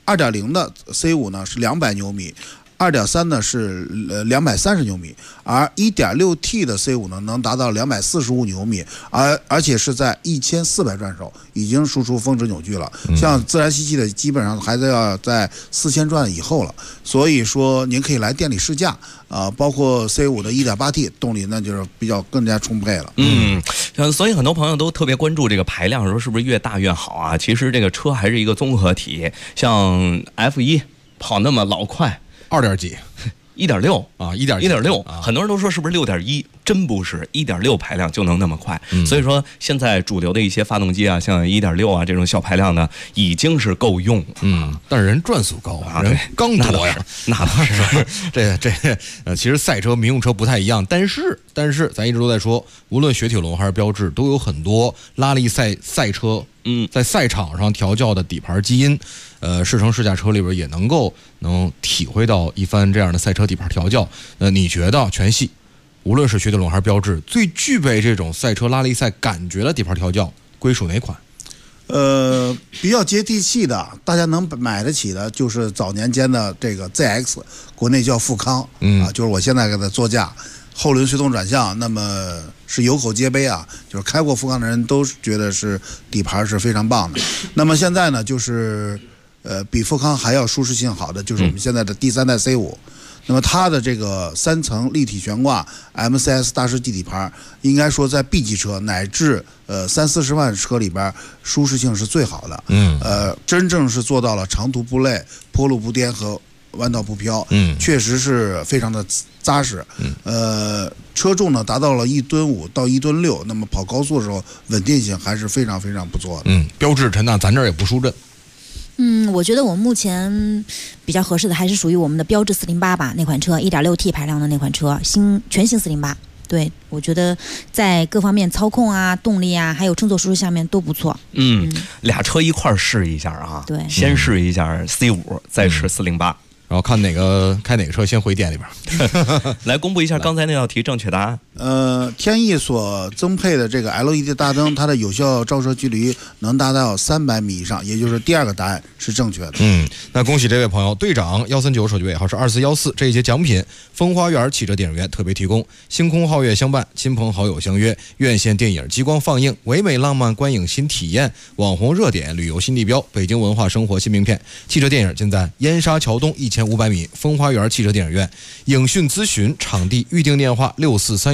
[SPEAKER 8] 2.0的 C5 呢是200牛米。2.3呢是230牛米，而 1.6T 的 C5 呢能达到245牛米，而且是在1400转手已经输出峰值扭矩了。像自然吸气的基本上还得要在4000转以后了。所以说您可以来店里试驾包括 C5 的 1.8T 动力，那就是比较更加充沛了。
[SPEAKER 5] 所以很多朋友都特别关注这个排量，说是不是越大越好啊？其实这个车还是一个综合体，像 F1 跑那么老快。
[SPEAKER 7] 2点几
[SPEAKER 5] ，1.6
[SPEAKER 7] 啊，1.6，
[SPEAKER 5] 很多人都说是不是6.1？真不是，1.6排量就能那么快。所以说现在主流的一些发动机啊，像1.6啊这种小排量的，已经是够用。
[SPEAKER 7] 但是人转速高人缸多呀，
[SPEAKER 5] 那倒是。
[SPEAKER 7] 其实赛车、民用车不太一样，但是咱一直都在说，无论雪铁龙还是标致，都有很多拉力赛车。在赛场上调教的底盘基因，试乘试驾车里边也能体会到一番这样的赛车底盘调教。你觉得全系，无论是雪铁龙还是标致，最具备这种赛车拉力赛感觉的底盘调教归属哪款？
[SPEAKER 8] 比较接地气的，大家能买得起的，就是早年间的这个 ZX， 国内叫富康，就是我现在给它座驾。后轮随动转向，那么是有口皆碑啊，就是开过富康的人都觉得是底盘是非常棒的。那么现在呢，就是比富康还要舒适性好的，就是我们现在的第3代 C5。那么它的这个3层立体悬挂 MCS 大师级底盘，应该说在 B 级车乃至30-40万车里边舒适性是最好的。真正是做到了长途不累、坡路不颠和弯道不飘。确实是非常的扎实。车重呢达到了1.5吨到1.6吨，那么跑高速的时候稳定性还是非常非常不错的。
[SPEAKER 7] 标致陈娜，咱这儿也不输阵。
[SPEAKER 9] 我觉得我目前比较合适的还是属于我们的标致408吧，那款车 1.6T 排量的那款车，全新408。对，我觉得在各方面操控啊、动力啊，还有乘坐舒适下面都不错。
[SPEAKER 5] 俩车一块儿试一下啊。
[SPEAKER 9] 对，
[SPEAKER 5] 先试一下 C5，再试408。
[SPEAKER 7] 然后看开哪个车先回店里边。
[SPEAKER 5] 来公布一下刚才那道题正确答案。
[SPEAKER 8] 天翼所增配的这个 LED 大灯，它的有效照射距离能达到300米以上，也就是第2个答案是正确的。
[SPEAKER 7] 那恭喜这位朋友，队长139手机尾号是2414。这一节奖品，风花园汽车电影院特别提供，星空皓月相伴，亲朋好友相约，院线电影激光放映，唯美浪漫观影新体验，网红热点旅游新地标，北京文化生活新名片。汽车电影尽在燕莎桥东1500米风花园汽车电影院。影讯咨询场地预订电话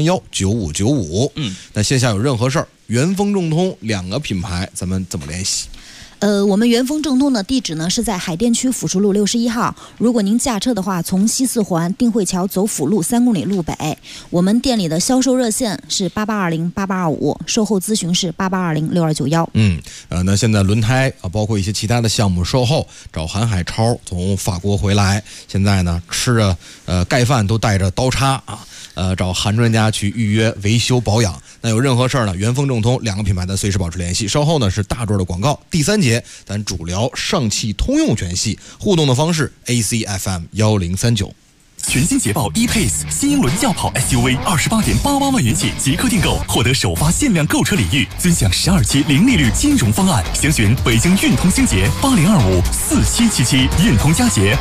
[SPEAKER 7] 64319595。那线下有任何事儿，元丰正通2个品牌，咱们怎么联系？
[SPEAKER 9] 我们元丰正通的地址呢是在海淀区辅树路61号。如果您驾车的话，从西四环定慧桥走辅路3公里路北。我们店里的销售热线是88208825，售后咨询是88206291。
[SPEAKER 7] 那现在轮胎包括一些其他的项目售后，找韩海超从法国回来，现在呢吃着盖饭都带着刀叉啊，找韩专家去预约维修保养。那有任何事儿呢，元丰正通2个品牌的随时保持联系。稍后呢是大段的广告，第3节咱主聊上汽通用全系，互动的方式 ACFM 1039。
[SPEAKER 23] 全新捷豹 E-Pace 新英伦轿跑 SUV28.88万元起即刻订购，获得首发限量购车礼遇，尊享12期零利率金融方案。详询北京运通星捷80254777，运通佳捷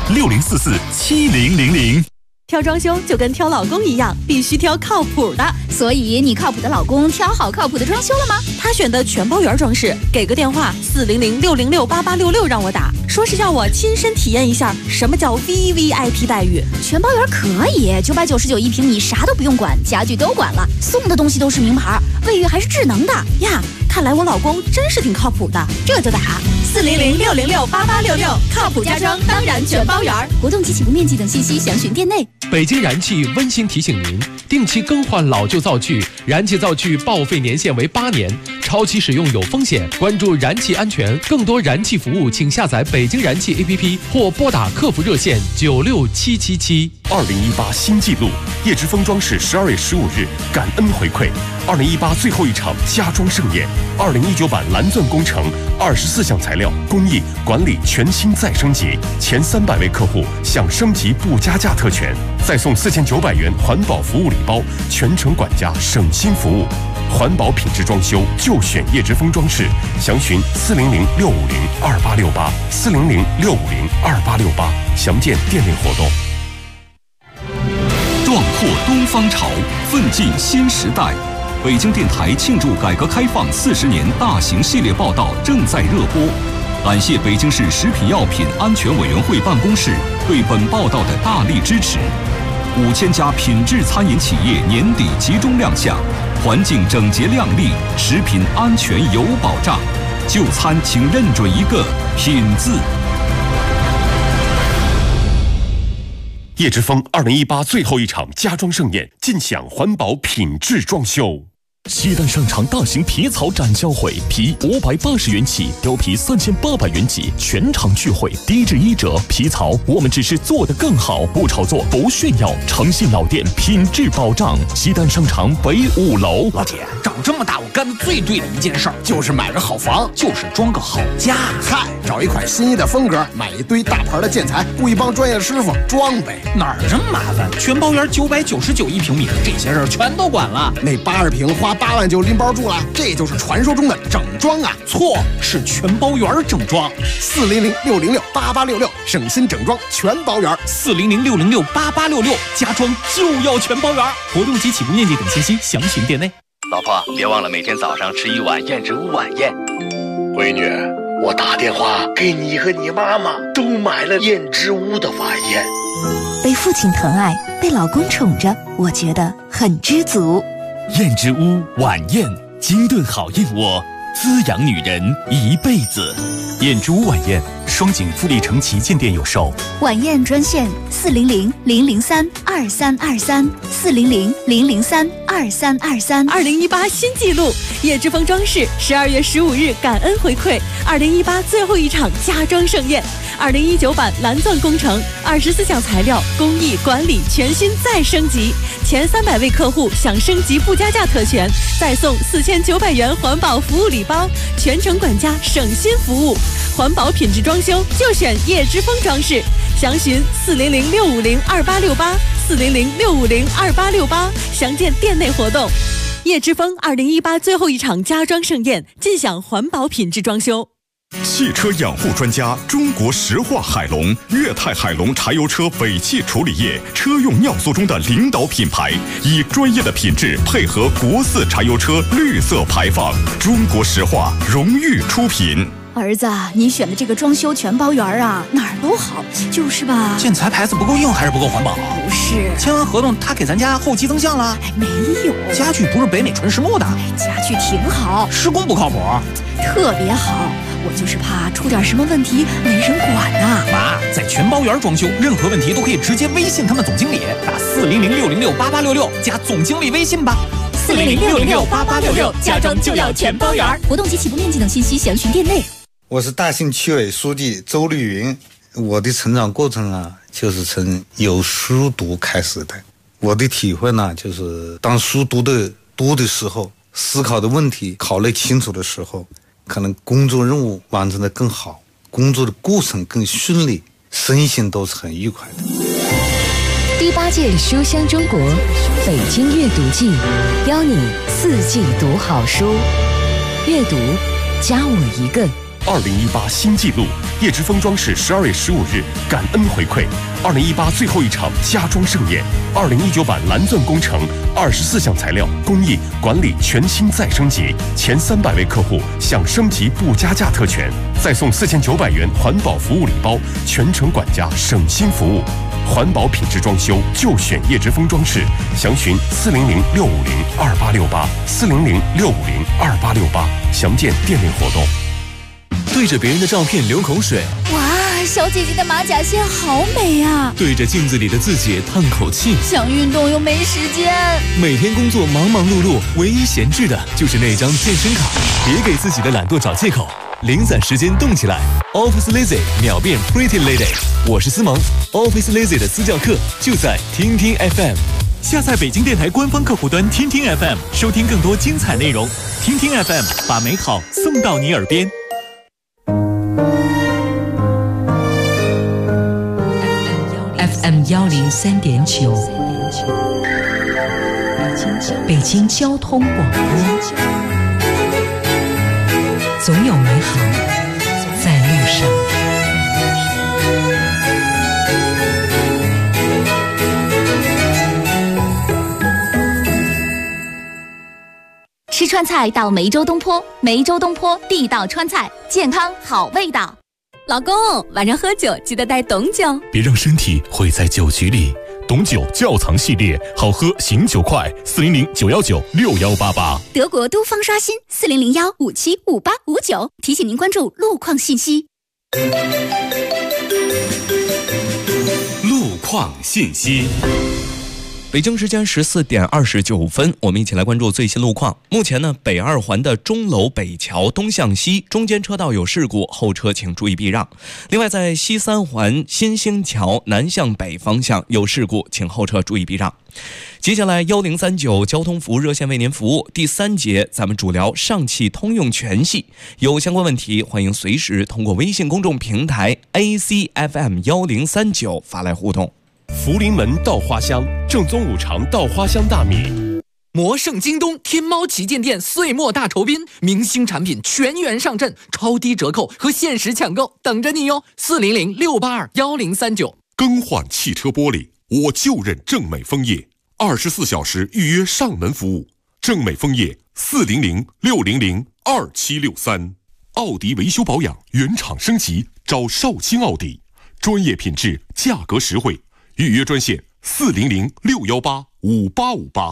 [SPEAKER 23] 60447000。
[SPEAKER 11] 挑装修就跟挑老公一样，必须挑靠谱的。
[SPEAKER 12] 所以你靠谱的老公挑好靠谱的装修了吗？
[SPEAKER 11] 他选的全包圆装饰，给个电话400-606-8866让我打，说是让我亲身体验一下什么叫 VVIP 待遇。
[SPEAKER 12] 全包圆可以，999一平，你啥都不用管，家具都管了，送的东西都是名牌，卫浴还是智能的
[SPEAKER 11] 呀。看来我老公真是挺靠谱的，这就打400-606-8866，靠谱家装当然全包圆。
[SPEAKER 12] 活动及起步面积等信息详询店内。
[SPEAKER 14] 北京燃气温馨提醒您，定期更换老旧灶具，燃气灶具报废年限为8年，超期使用有风险，关注燃气安全。更多燃气服务请下载北京燃气 APP 或拨打客服热线96777。
[SPEAKER 2] 2018新纪录，叶之峰装饰12月15日感恩回馈2018最后一场家装盛宴，2019版蓝钻工程24项材料工艺管理全新再升级，前300位客户享升级不加价特权，再送4900元环保服务礼包，全程管家省心服务。 环保品质装修就选叶之峰装饰，详询400-650-2868，400-650-2868，详见店内活动。
[SPEAKER 23] 壮阔东方潮，奋进新时代。北京电台庆祝改革开放40年大型系列报道正在热播，感谢北京市食品药品安全委员会办公室对本报道的大力支持。5000家品质餐饮企业年底集中亮相，环境整洁亮丽，食品安全有保障。就餐请认准一个“品”字。
[SPEAKER 2] 叶之峰2018最后一场家装盛宴，尽享环保品质装修。
[SPEAKER 23] 西单商场大型皮草展销会，皮580元起，貂皮3800元起，全场聚会，低至1折。皮草我们只是做得更好，不炒作，不炫耀，诚信老店，品质保障。西单商场北5楼。
[SPEAKER 3] 老铁，长这么大我干的最对的一件事儿，就是买个好房，就是装个好家。
[SPEAKER 15] 嗨，找一款心仪的风格，买一堆大牌的建材，雇一帮专业师傅装呗。
[SPEAKER 3] 哪儿这么麻烦？全包园999一平米，这些事儿全都管了。
[SPEAKER 15] 那80平花8万就拎包住了，这就是传说中的整装啊！
[SPEAKER 3] 错，是全包园整装。
[SPEAKER 15] 400-606-8866，省心整装全包园。
[SPEAKER 3] 400-606-8866，家装就要全包园。活动及起步面积等信息详询店内。
[SPEAKER 16] 老婆，别忘了每天早上吃一碗燕之屋晚宴。
[SPEAKER 17] 闺女，我打电话给你和你妈妈都买了燕之屋的晚宴。
[SPEAKER 22] 被父亲疼爱，被老公宠着，我觉得很知足。
[SPEAKER 23] 燕之屋晚宴，精炖好燕窝，滋养女人一辈子。燕之屋晚宴，双井富力城旗舰店有售。
[SPEAKER 22] 晚宴专线400-003-2323，400-003-2323。
[SPEAKER 11] 2018新纪录，叶之峰装饰12月15日感恩回馈2018最后一场家装盛宴。2019版蓝钻工程，24项材料工艺管理全新再升级，前300位客户享升级不加价特权，再送4900元环保服务礼包，全程管家省心服务，环保品质装修就选叶之峰装饰，详询400-650-2868，400-650-2868，详见店内活动。叶之峰2018最后一场家装盛宴，尽享环保品质装修。
[SPEAKER 23] 汽车养护专家中国石化海龙，粤泰海龙柴油车尾气处理液，车用尿素中的领导品牌，以专业的品质配合国4柴油车绿色排放，中国石化荣誉出品。
[SPEAKER 12] 儿子，你选的这个装修全包园啊，哪儿都好，就是吧？
[SPEAKER 3] 建材牌子不够硬还是不够环保？
[SPEAKER 12] 不是，
[SPEAKER 3] 签完合同他给咱家后期增项了？
[SPEAKER 12] 没有，
[SPEAKER 3] 家具不是北美纯实木的？
[SPEAKER 12] 家具挺好，
[SPEAKER 3] 施工不靠谱，
[SPEAKER 12] 特别好。我就是怕出点什么问题没人管呐。
[SPEAKER 3] 妈，在全包园装修，任何问题都可以直接微信他们总经理，打400-606-8866加总经理微信吧。
[SPEAKER 12] 400-606-8866，家装就要全包园。活动及起步面积等信息详询店内。
[SPEAKER 18] 我是大兴区委书记周绿云，我的成长过程啊，就是从有书读开始的。我的体会呢，就是当书读的多的时候，思考的问题考虑清楚的时候，可能工作任务完成的更好，工作的过程更顺利，身心都是很愉快的。
[SPEAKER 19] 第8届书香中国北京阅读季，邀你4季读好书，阅读加我一个。
[SPEAKER 2] 2018新纪录，叶之峰装饰12月15日感恩回馈2018最后一场家装盛宴，2019版蓝钻工程24项材料工艺管理全新再升级，前300位客户享升级不加价特权，再送4900元环保服务礼包，全程管家省心服务。环保品质装修就选叶之峰装饰，详询400-650-2868，400-650-2868，详见店内活动。
[SPEAKER 21] 对着别人的照片流口水，
[SPEAKER 12] 哇，小姐姐的马甲线好美啊！
[SPEAKER 21] 对着镜子里的自己叹口气，
[SPEAKER 12] 想运动又没时间。
[SPEAKER 21] 每天工作忙忙碌碌，唯一闲置的就是那张健身卡。别给自己的懒惰找借口，零散时间动起来。Office Lazy 秒变 Pretty Lady， 我是思萌。Office Lazy 的私教课就在听听 FM。
[SPEAKER 14] 下载北京电台官方客户端听听 FM， 收听更多精彩内容。听听 FM， 把美好送到你耳边。
[SPEAKER 27] FM 103.9，
[SPEAKER 4] 北京交通广播，总有美好在路上。
[SPEAKER 12] 吃川菜到梅州东坡，梅州东坡地道川菜，健康好味道。
[SPEAKER 11] 老公，晚上喝酒记得带董酒，
[SPEAKER 23] 别让身体毁在酒局里。董酒窖藏系列，好喝醒酒快，400-919-6188。
[SPEAKER 12] 德国都方刷新，400-575859。提醒您关注路况信息。
[SPEAKER 23] 路况信息。
[SPEAKER 5] 北京时间14点29分，我们一起来关注最新路况。目前呢，北二环的钟楼北桥东向西中间车道有事故，后车请注意避让。另外，在西三环新兴桥南向北方向有事故，请后车注意避让。接下来1039交通服务热线为您服务。第3节，咱们主聊上汽通用全系，有相关问题，欢迎随时通过微信公众平台 ACFM1039发来互动。
[SPEAKER 2] 福临门稻花香，正宗五常稻花香大米。
[SPEAKER 6] 魔圣京东天猫旗舰店岁末大酬宾，明星产品全员上阵，超低折扣和限时抢购等着你哟！400-682-1039。
[SPEAKER 2] 更换汽车玻璃，我就认正美枫叶，24小时预约上门服务。正美枫叶400-600-2763。奥迪维修保养原厂升级，找绍兴奥迪，专业品质，价格实惠。预约专线400-618-5858。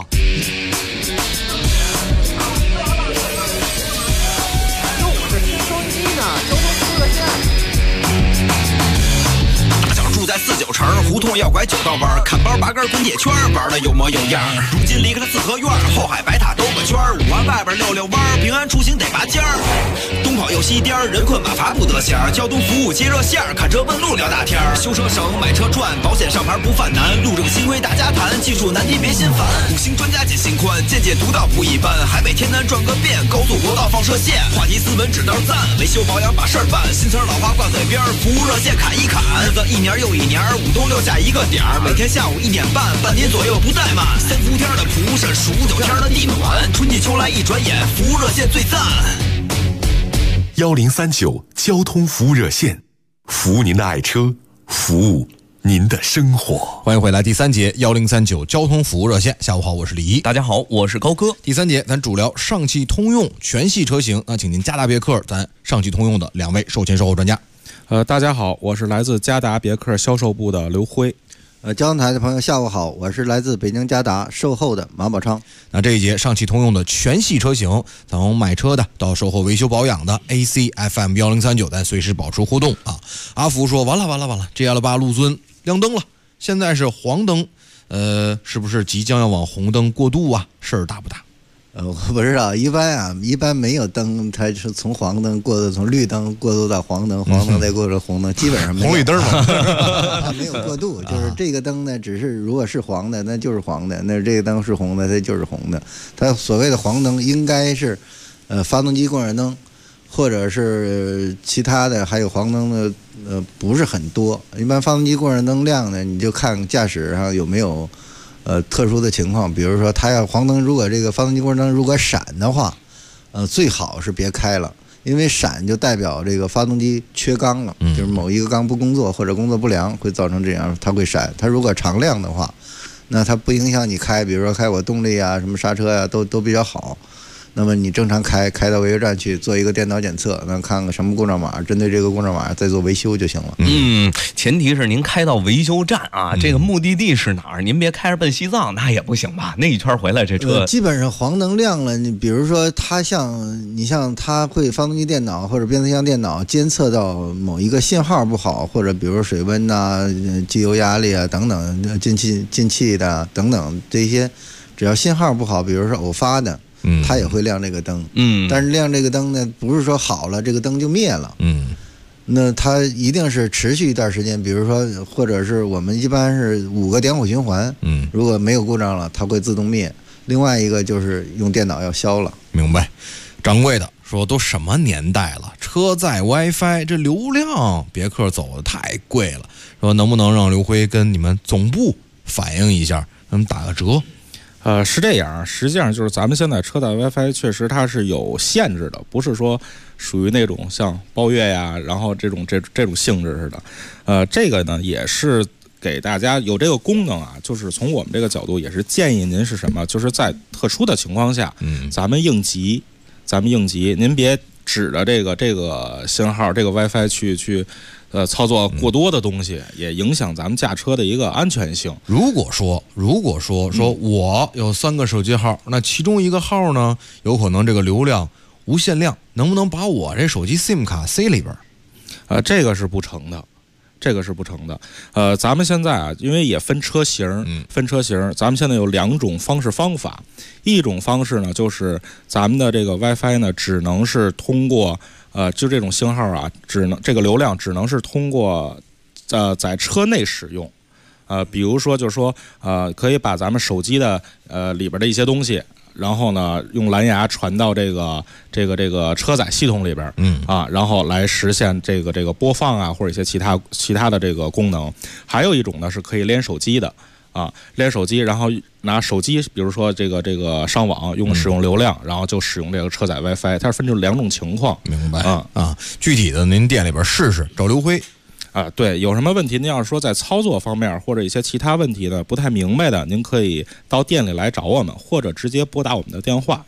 [SPEAKER 1] 住在49城，胡同要拐9道弯，看包拔根滚铁圈，玩的有模有样。如今离开了四合院，后海白塔兜个圈，5环外边溜弯，平安出行得拔尖儿。东跑又西颠，人困马乏不得闲。交通服务接热线，看车问路聊大天。修车省，买车赚，保险上牌不犯难。路政新规大家谈，技术难题别心烦。5星专家解心宽，见解独到不一般。海北天南转个遍，高速国道放射线。话题斯文指道赞，维修保养把事儿办。新词老话挂嘴边，服务热线砍一砍。日子一年又一年，5东6下一个点儿，每天下午1点半，半年左右不怠慢。3伏天的蒲扇，数9天的地暖，春季秋来一转眼，服务热线最赞。
[SPEAKER 2] 1039交通服务热线，服务您的爱车，服务您的生活。
[SPEAKER 7] 欢迎回来，第3节1039交通服务热线。下午好，我是李一。
[SPEAKER 5] 大家好，我是高哥。
[SPEAKER 7] 第3节咱主聊上汽通用全系车型，那请您加达别克咱上汽通用的2位售前售后专家。
[SPEAKER 10] 大家好，我是来自嘉达别克销售部的刘辉。
[SPEAKER 20] 交通台的朋友下午好，我是来自北京嘉达售后的马宝昌。
[SPEAKER 7] 那这一节上汽通用的全系车型，从买车的到售后维修保养的 ACFM1039，咱随时保持互动啊。阿福说完了 ，GL8 陆尊亮灯了，现在是黄灯，是不是即将要往红灯过渡啊？事儿大不大？
[SPEAKER 20] 我不知道，一般没有灯，它是从黄灯过渡，从绿灯过渡到黄灯，黄灯再过渡红灯，基本上没有
[SPEAKER 7] 红绿灯嘛，
[SPEAKER 20] 它没有过渡，就是这个灯呢，只是如果是黄的，那就是黄的；那这个灯是红的，它就是红的。它所谓的黄灯应该是，发动机供热灯，或者是其他的，还有黄灯的，不是很多。一般发动机供热灯亮呢，你就看驾驶上有没有。特殊的情况，比如说它要黄灯，如果这个发动机供热灯如果闪的话，最好是别开了，因为闪就代表这个发动机缺缸了，就是某一个缸不工作或者工作不良，会造成这样，它会闪。它如果常亮的话，那它不影响你开，比如说开我动力啊、什么刹车啊，都比较好。那么你正常开到维修站去做一个电脑检测，那看看什么故障码，针对这个故障码再做维修就行了。
[SPEAKER 5] 前提是您开到维修站啊，这个目的地是哪儿？您别开着奔西藏，那也不行吧？那一圈回来这车，
[SPEAKER 20] 基本上黄灯亮了，你比如说它像它会发动机电脑或者变速箱电脑监测到某一个信号不好，或者比如说水温呐、机油压力啊等等，进气的等等这些，只要信号不好，比如说偶发的。它也会亮这个灯，但是亮这个灯呢，不是说好了这个灯就灭了，那它一定是持续一段时间，比如说或者是我们一般是5个点火循环，如果没有故障了，它会自动灭。另外一个就是用电脑要消了。
[SPEAKER 7] 明白。掌柜的说都什么年代了，车载 WiFi 这流量别克走的太贵了，说能不能让刘辉跟你们总部反映一下，咱们打个折。
[SPEAKER 10] 是这样，实际上就是咱们现在车载 WiFi 确实它是有限制的，不是说属于那种像包月呀，然后这种性质似的。这个呢也是给大家有这个功能啊，就是从我们这个角度也是建议您是什么，就是在特殊的情况下，咱们应急，您别指着这个信号这个 WiFi 去操作过多的东西，也影响咱们驾车的一个安全性。
[SPEAKER 7] 如果说我有3个手机号，那其中一个号呢，有可能这个流量无限量，能不能把我这手机 SIM 卡塞里边？
[SPEAKER 10] 这个是不成的。咱们现在啊，因为也分车型，咱们现在有2种方法。一种方式呢，就是咱们的这个 WiFi 呢，只能是通过就这种信号啊，这个流量只能是通过在车内使用。比如说就是说可以把咱们手机的里边的一些东西，然后呢用蓝牙传到这个车载系统里边，然后来实现这个播放啊，或者一些其他的这个功能。还有一种呢是可以连手机的连手机，然后拿手机，比如说这个上网使用流量，然后就使用这个车载 WiFi， 它是分成2种情况。
[SPEAKER 7] 明白具体的您店里边试试，找刘辉。
[SPEAKER 10] 对，有什么问题您要是说在操作方面或者一些其他问题呢不太明白的，您可以到店里来找我们，或者直接拨打我们的电话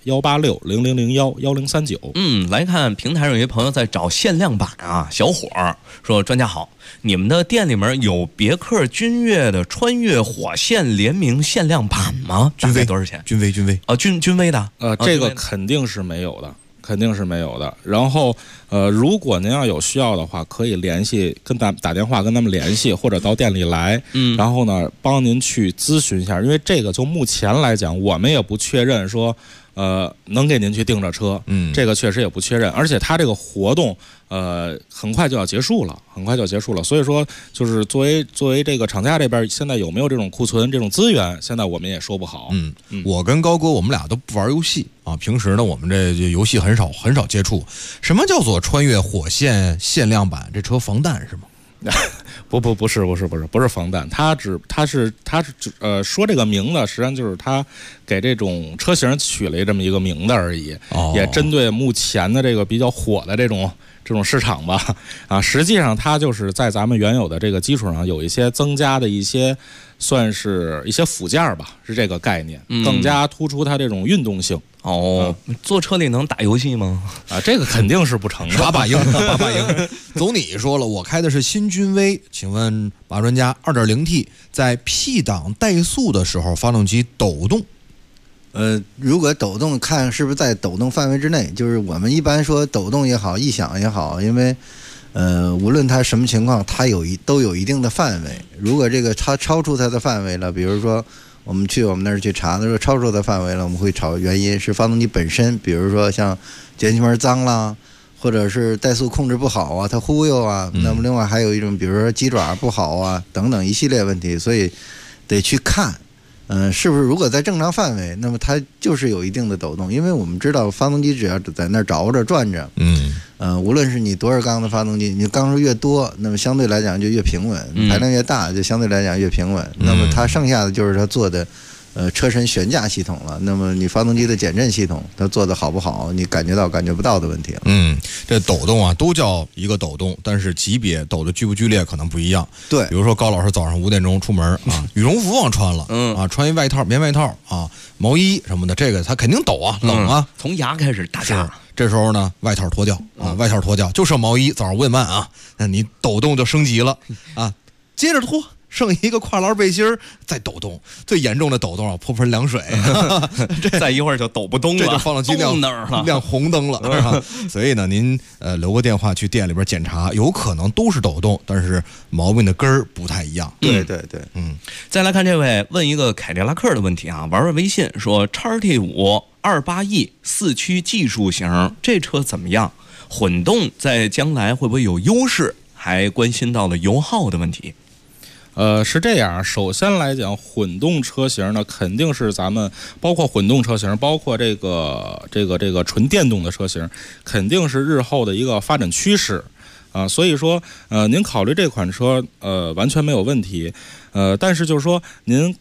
[SPEAKER 10] 18600011039。
[SPEAKER 5] 来看平台上有一朋友在找限量版啊，小伙儿说：专家好，你们的店里面有别克君越的穿越火线联名限量版吗？大概多少钱？
[SPEAKER 7] 君威
[SPEAKER 5] 君威的
[SPEAKER 10] 这个肯定是没有的。然后如果您要有需要的话，可以打电话跟他们联系，或者到店里来，然后呢帮您去咨询一下。因为这个就目前来讲，我们也不确认说能给您去订着车，这个确实也不确认。而且它这个活动很快就要结束了。所以说就是作为这个厂家这边现在有没有这种库存这种资源，现在我们也说不好。
[SPEAKER 7] 我跟高哥我们俩都不玩游戏啊，平时呢我们这游戏很少接触。什么叫做穿越火线限量版？这车防弹是吗？
[SPEAKER 10] 不是防弹，他是说这个名字，实际上就是他给这种车型取了这么一个名字而已，也针对目前的这个比较火的这种市场吧。实际上它就是在咱们原有的这个基础上有一些增加的一些，算是一些附件吧，是这个概念，更加突出它这种运动性。
[SPEAKER 5] 坐车里能打游戏吗？
[SPEAKER 10] 这个肯定是不成的。
[SPEAKER 7] 把把赢。走你说了，我开的是新君威，请问把专家 2.0T 在 P 档怠速的时候发动机抖动。
[SPEAKER 20] 如果抖动，看是不是在抖动范围之内。就是我们一般说抖动也好，异响也好，因为无论它什么情况，它都有一定的范围。如果这个它超出它的范围了，比如说我们那儿去查的时候超出的范围了，我们会找原因是发动机本身，比如说像节气门脏啦，或者是怠速控制不好啊，它忽悠啊。那么另外还有一种，比如说鸡爪不好啊，等等一系列问题，所以得去看。是不是如果在正常范围，那么它就是有一定的抖动，因为我们知道发动机只要在那儿着着转着，无论是你多少缸的发动机，你缸数越多，那么相对来讲就越平稳，排量越大就相对来讲越平稳。那么它剩下的就是它做的车身悬架系统了。那么你发动机的减震系统它做的好不好，你感觉到感觉不到的问题了。
[SPEAKER 7] 这抖动啊都叫一个抖动，但是级别抖的剧不剧烈可能不一样。
[SPEAKER 20] 对，
[SPEAKER 7] 比如说高老师早上5点钟出门羽绒服忘穿了，穿一外套棉外套毛衣什么的，这个它肯定抖啊，冷啊，
[SPEAKER 5] 从牙开始打架。
[SPEAKER 7] 这时候呢外套脱掉外套脱掉，就剩毛衣，早上5点半那你抖动就升级了接着脱。剩一个跨栏背心再抖动，最严重的抖动泼盆凉水
[SPEAKER 5] 再一会儿就抖不动了，
[SPEAKER 7] 这就发动机亮红灯了所以呢您留个电话去店里边检查，有可能都是抖动，但是毛病的根儿不太一样。
[SPEAKER 20] 对
[SPEAKER 5] 再来看这位问一个凯迪拉克的问题玩微信说 XT5 28E 4驱技术型这车怎么样，混动在将来会不会有优势，还关心到了油耗的问题。
[SPEAKER 10] 是这样，首先来讲，混动车型呢，肯定是咱们包括混动车型，包括这个纯电动的车型，肯定是日后的一个发展趋势所以说您考虑这款车完全没有问题但是就是说您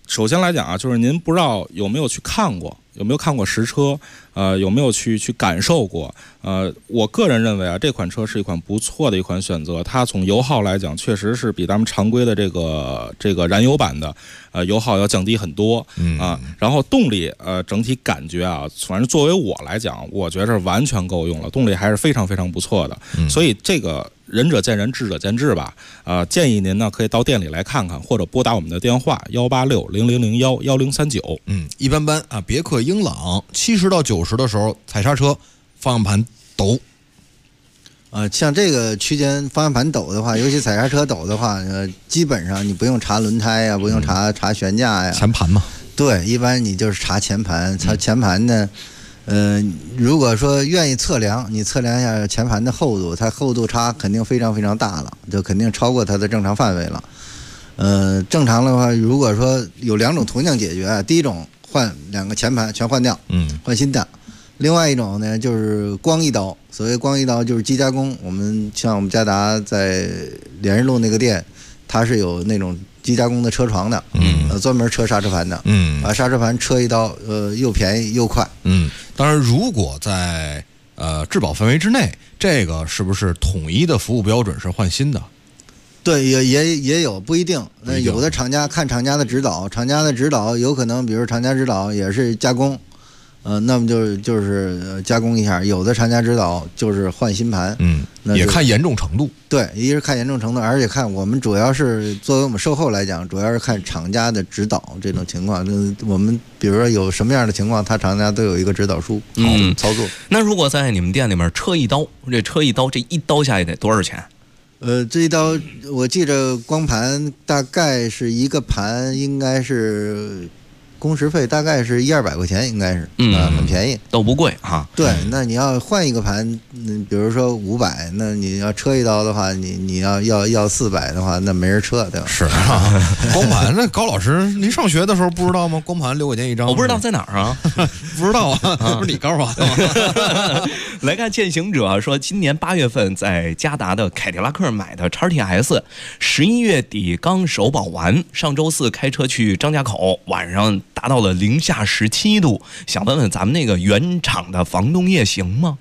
[SPEAKER 10] 首先来讲啊，就是您不知道有没有去看过，有没有看过实车，有没有去感受过？我个人认为啊，这款车是一款不错的一款选择。它从油耗来讲，确实是比咱们常规的这个燃油版的油耗要降低很多啊。然后动力整体感觉啊，反正作为我来讲，我觉得是完全够用了，动力还是非常非常不错的。所以这个仁者见仁，智者见智吧。建议您呢可以到店里来看看，或者拨打我们的电话18600011039。
[SPEAKER 7] 一般般啊。别克英朗70到90的时候踩刹车，方向盘抖。
[SPEAKER 20] 像这个区间方向盘抖的话，尤其踩刹车抖的话，基本上你不用查轮胎呀，不用查悬架呀，
[SPEAKER 7] 前盘嘛。
[SPEAKER 20] 对，一般你就是查前盘。查前盘呢，如果说愿意测量，你测量一下前盘的厚度，它厚度差肯定非常非常大了，就肯定超过它的正常范围了。正常的话，如果说有2种途径解决，第一种换2个前盘全换掉，换新的。另外一种呢，就是光一刀。所谓光一刀，就是机加工。像我们嘉达在连日路那个店，它是有那种机加工的车床的，专门车刹车盘的，把刹车盘车一刀，又便宜又快。
[SPEAKER 7] 当然，如果在质保范围之内，这个是不是统一的服务标准是换新的？
[SPEAKER 20] 对，也有不一定。那有的厂家看厂家的指导，厂家的指导有可能，比如厂家指导也是加工。那么就是加工一下，有的厂家指导就是换新盘，
[SPEAKER 7] 也看严重程度。
[SPEAKER 20] 对，一是看严重程度，而且看我们主要是作为我们售后来讲，主要是看厂家的指导这种情况。我们比如说有什么样的情况，他厂家都有一个指导书，操作。
[SPEAKER 5] 那如果在你们店里面车一刀这一刀下来得多少钱？
[SPEAKER 20] 这一刀我记着光盘大概是一个盘应该是。工时费大概是100-200块钱，应该是，很便宜，
[SPEAKER 5] 都不贵哈。
[SPEAKER 20] 对，那你要换一个盘，比如说500，那你要车一刀的话，你要400的话，那没人车，对吧？
[SPEAKER 7] 是啊，光盘那高老师，您上学的时候不知道吗？光盘6块钱一张，
[SPEAKER 5] 我不知道在哪儿啊，
[SPEAKER 7] 不知道啊，不是你告诉我的吗？
[SPEAKER 5] 来看践行者说，今年8月份在嘉达的凯迪拉克买的 XTS，11月底刚首保完，上周4开车去张家口，晚上达到了零下17度，想问问咱们那个原厂的防冻液行吗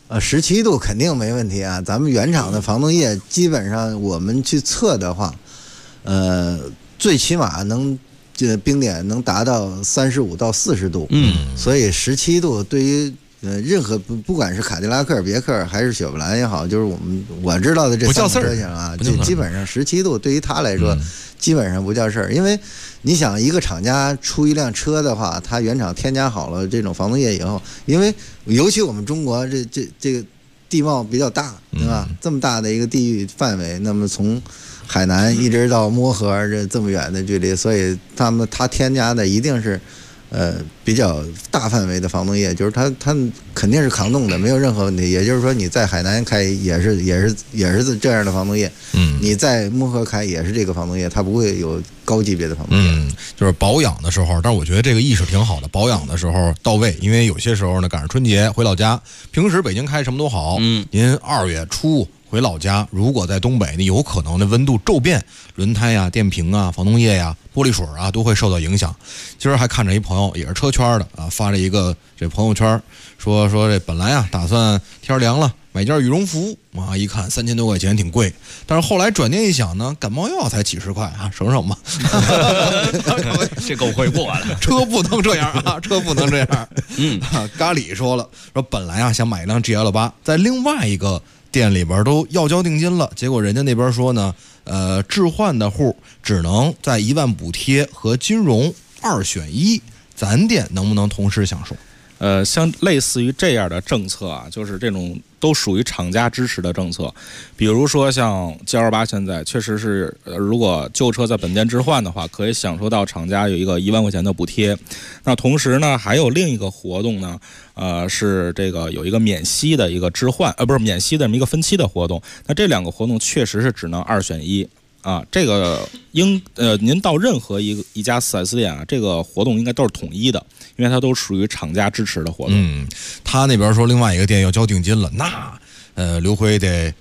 [SPEAKER 20] ？17度肯定没问题啊，咱们原厂的防冻液基本上我们去测的话，最起码能冰点能达到35到40度，所以17度对于任何不管是凯迪拉克、别克还是雪佛兰也好，就是我知道的这3个车型啊，就基本上17度对于它来说基本上不叫事儿，因为你想一个厂家出一辆车的话，它原厂添加好了这种防冻液以后，因为尤其我们中国这个地貌比较大，对吧？这么大的一个地域范围，那么从海南一直到漠河这么远的距离，所以它添加的一定是比较大范围的防冻液，就是它肯定是抗冻的，没有任何问题。也就是说你在海南开也是这样的防冻液，你在漠河开也是这个防冻液，它不会有高级别的防冻液。
[SPEAKER 7] 就是保养的时候，但是我觉得这个意识挺好的，保养的时候到位，因为有些时候呢赶上春节回老家，平时北京开什么都好，您2月初回老家，如果在东北，你有可能的温度骤变，轮胎呀、电瓶啊、防冻液呀、玻璃水啊都会受到影响。今儿还看着一朋友也是车圈的啊，发了一个这朋友圈，说这本来啊打算天凉了买件羽绒服啊，一看3000多块钱挺贵，但是后来转念一想呢，感冒药才几十块啊，省省吧。
[SPEAKER 5] 这够会过了，
[SPEAKER 7] 车不能这样啊，车不能这样。咖喱说本来啊想买一辆 GL8，在另外一个店里边都要交定金了，结果人家那边说呢，置换的户只能在1万补贴和金融2选1，咱店能不能同时享受？
[SPEAKER 10] 像类似于这样的政策啊，就是这种都属于厂家支持的政策。比如说像 GL8 现在确实是，如果旧车在本店置换的话，可以享受到厂家有一个1万块钱的补贴。那同时呢，还有另一个活动呢，是这个有一个免息的一个置换，不是免息的这么一个分期的活动。那这2个活动确实是只能2选1。啊，这个您到任何一家 4S 店啊，这个活动应该都是统一的，因为它都属于厂家支持的活动。
[SPEAKER 7] 他那边说另外一个店要交定金了，那刘辉得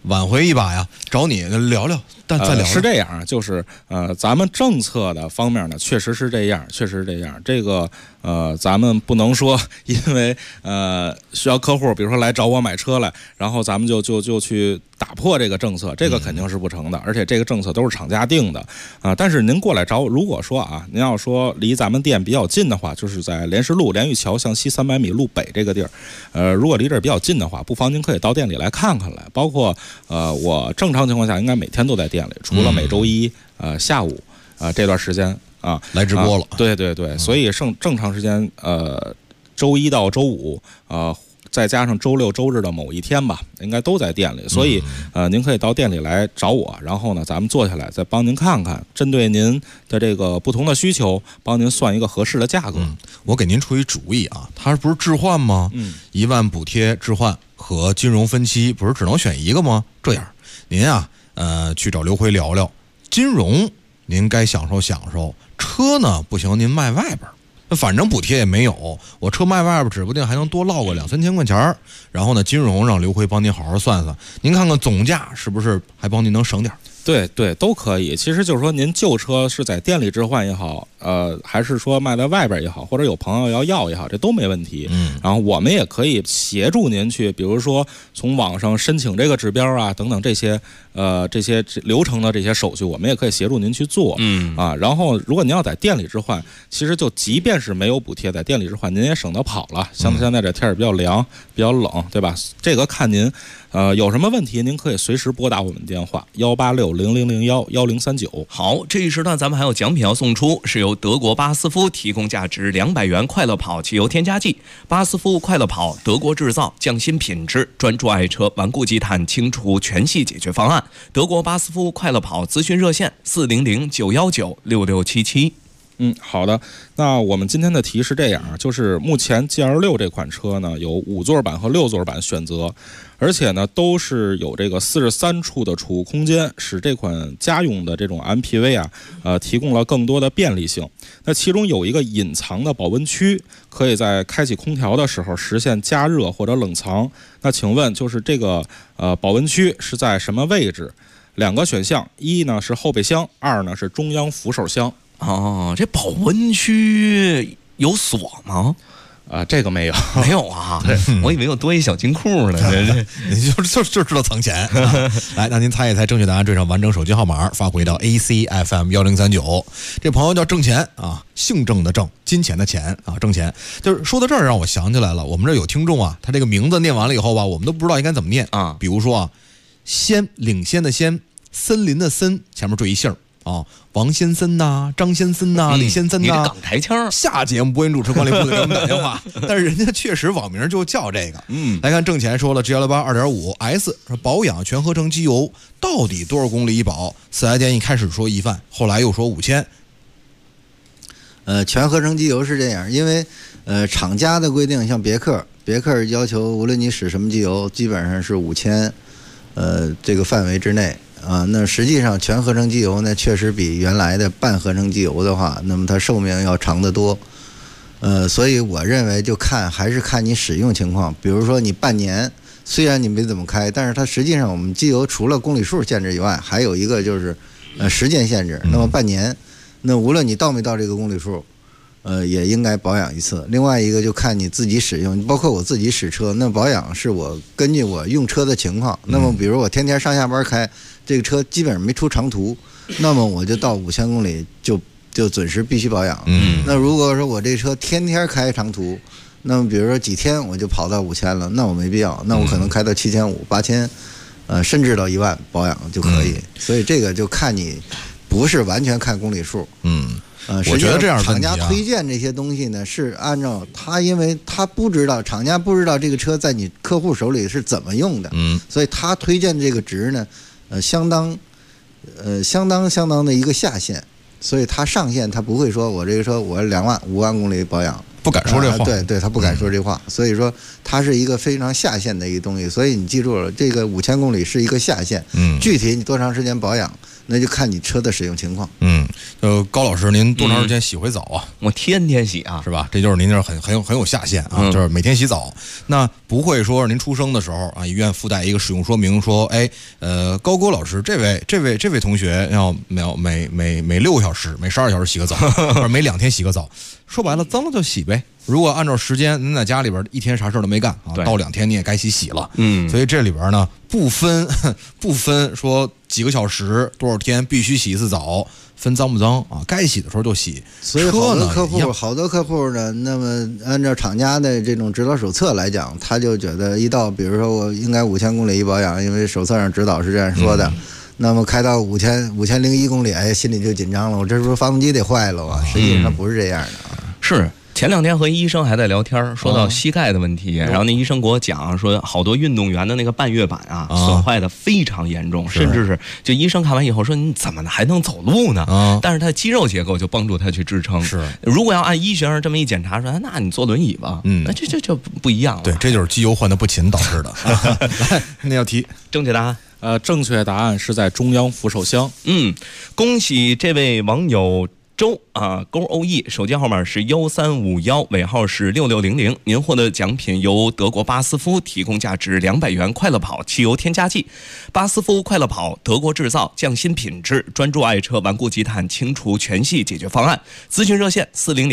[SPEAKER 7] 挽回一把呀，找你聊聊。但再聊
[SPEAKER 10] 是这样啊，就是咱们政策的方面呢，确实是这样。这个咱们不能说因为需要客户，比如说来找我买车来，然后咱们就去打破这个政策，这个肯定是不成的。而且这个政策都是厂家定的但是您过来找我，如果说您要说离咱们店比较近的话，就是在莲石路莲玉桥向西300米路北这个地儿，如果离这儿比较近的话，不妨您可以到店里来看看来。包括我正常情况下应该每天都在店里，除了每周一下午这段时间
[SPEAKER 7] 来直播了。
[SPEAKER 10] 对，所以正常时间周一到周五再加上周六周日的某一天吧，应该都在店里。所以您可以到店里来找我，然后呢咱们坐下来再帮您看看，针对您的这个不同的需求，帮您算一个合适的价格。
[SPEAKER 7] 我给您出一主意啊，它不是置换吗？1万补贴置换和金融分期不是只能选一个吗？这样您去找刘辉聊聊，金融您该享受享受，车呢不行您卖外边，反正补贴也没有，我车卖外边指不定还能多落个2-3千块钱。然后呢金融让刘辉帮您好好算算，您看看总价是不是还帮您能省点。
[SPEAKER 10] 对，都可以。其实就是说您旧车是在店里置换也好，还是说卖在外边也好，或者有朋友要也好，这都没问题。然后我们也可以协助您去，比如说从网上申请这个指标等等这些流程的这些手续，我们也可以协助您去做。然后如果您要在店里置换，其实就即便是没有补贴，在店里置换您也省得跑了。像现在这天也比较凉，比较冷，对吧？这个看您有什么问题，您可以随时拨打我们电话18600011039。
[SPEAKER 5] 好，这一时段咱们还有奖品要送出，是由德国巴斯夫提供价值200元快乐跑汽油添加剂。巴斯夫快乐跑，德国制造，匠心品质，专注爱车，顽固积碳清除全系解决方案。德国巴斯夫快乐跑咨询热线400-919-6677。
[SPEAKER 10] 好的。那我们今天的题是这样，就是目前 GL6 这款车呢有5座版和6座版选择，而且呢都是有这个43处的储物空间，使这款家用的这种 MPV 提供了更多的便利性。那其中有一个隐藏的保温区，可以在开启空调的时候实现加热或者冷藏。那请问就是这个保温区是在什么位置？2个选项，一呢是后备箱，2呢是中央扶手箱。
[SPEAKER 5] 这保温区有锁吗？
[SPEAKER 10] 这个没有，
[SPEAKER 5] 没有啊，我以为有多一小金库呢。
[SPEAKER 7] 你就知道藏钱。来，那您猜一猜正确答案，缀上完整手机号码，发回到 ACFM1039。这朋友叫挣钱姓郑的郑，金钱的钱挣钱。就是说到这儿，让我想起来了，我们这有听众他这个名字念完了以后吧，我们都不知道应该怎么念比如说先，领先的先，森林的森，前面缀一姓王先森张先森李先森
[SPEAKER 5] 你这港台腔。
[SPEAKER 7] 下节目播音主持管理部给我们打电话，但是人家确实网名就叫这个。来看挣钱说了 G18 2.5S 保养全合成机油到底多少公里一保？4S店一开始说1万，后来又说5000。
[SPEAKER 20] 全合成机油是这样，因为厂家的规定，像别克要求无论你使什么机油，基本上是5000这个范围之内。那实际上全合成机油呢，确实比原来的半合成机油的话，那么它寿命要长得多。所以我认为还是看你使用情况。比如说你半年，虽然你没怎么开，但是它实际上我们机油除了公里数限制以外，还有一个就是时间限制。那么半年，那无论你到没到这个公里数，也应该保养一次。另外一个就看你自己使用，包括我自己使车，那保养是我根据我用车的情况。那么比如我天天上下班开，这个车基本上没出长途，那么我就到5000公里就准时必须保养。那如果说我这车天天开长途，那么比如说几天我就跑到5000了，那我没必要，那我可能开到7500、8000，甚至到1万保养就可以。所以这个就看你不是完全看公里数。
[SPEAKER 7] 我觉得这样
[SPEAKER 20] 厂家推荐这些东西呢，是按照他，因为他不知道，厂家不知道这个车在你客户手里是怎么用的，所以他推荐这个值呢，相当的一个下限，所以他上限他不会说我这个车我2万5万公里保养，
[SPEAKER 7] 不敢说这话。
[SPEAKER 20] 对，他不敢说这话，所以说它是一个非常下限的一个东西。所以你记住了，这个5000公里是一个下限，具体你多长时间保养， 那就看你车的使用情况。
[SPEAKER 7] 高老师，您多长时间洗回澡啊？
[SPEAKER 5] 我天天洗啊，
[SPEAKER 7] 是吧？这就是您这很有下限啊，就是每天洗澡。那不会说您出生的时候啊，医院附带一个使用说明说，高郭老师，这位同学要每6个小时，每12小时洗个澡，或者每2天洗个澡。说白了，脏了就洗呗。如果按照时间，您在家里边一天啥事都没干啊，到2天你也该洗了。所以这里边呢不分说几个小时多少天必须洗一次澡，分脏不脏啊？该洗的时候就洗。
[SPEAKER 20] 所以好多客户呢，那么按照厂家的这种指导手册来讲，他就觉得一到比如说我应该5000公里一保养，因为手册上指导是这样说的。那么开到5001公里，心里就紧张了，我这是不是发动机得坏了啊？实际上不是这样的啊。
[SPEAKER 5] 是前2天和医生还在聊天，说到膝盖的问题，然后那医生给我讲说，好多运动员的那个半月板啊损坏的非常严重，甚至是就医生看完以后说你怎么还能走路呢？但是他的肌肉结构就帮助他去支撑。如果要按医学上这么一检查说，那你坐轮椅吧，那这就不一样了。
[SPEAKER 7] 对，这就是机油换的不勤导致的。来，那要提
[SPEAKER 5] 正确答案。
[SPEAKER 10] 正确答案是在中央扶手箱。
[SPEAKER 5] 恭喜这位网友周勾 OE， 手机号码是1351，尾号是6600。您获得奖品由德国巴斯夫提供价值200元快乐跑汽油添加剂。巴斯夫快乐跑，德国制造，匠心品质，专注爱车顽固积碳清除全系解决方案。咨询热线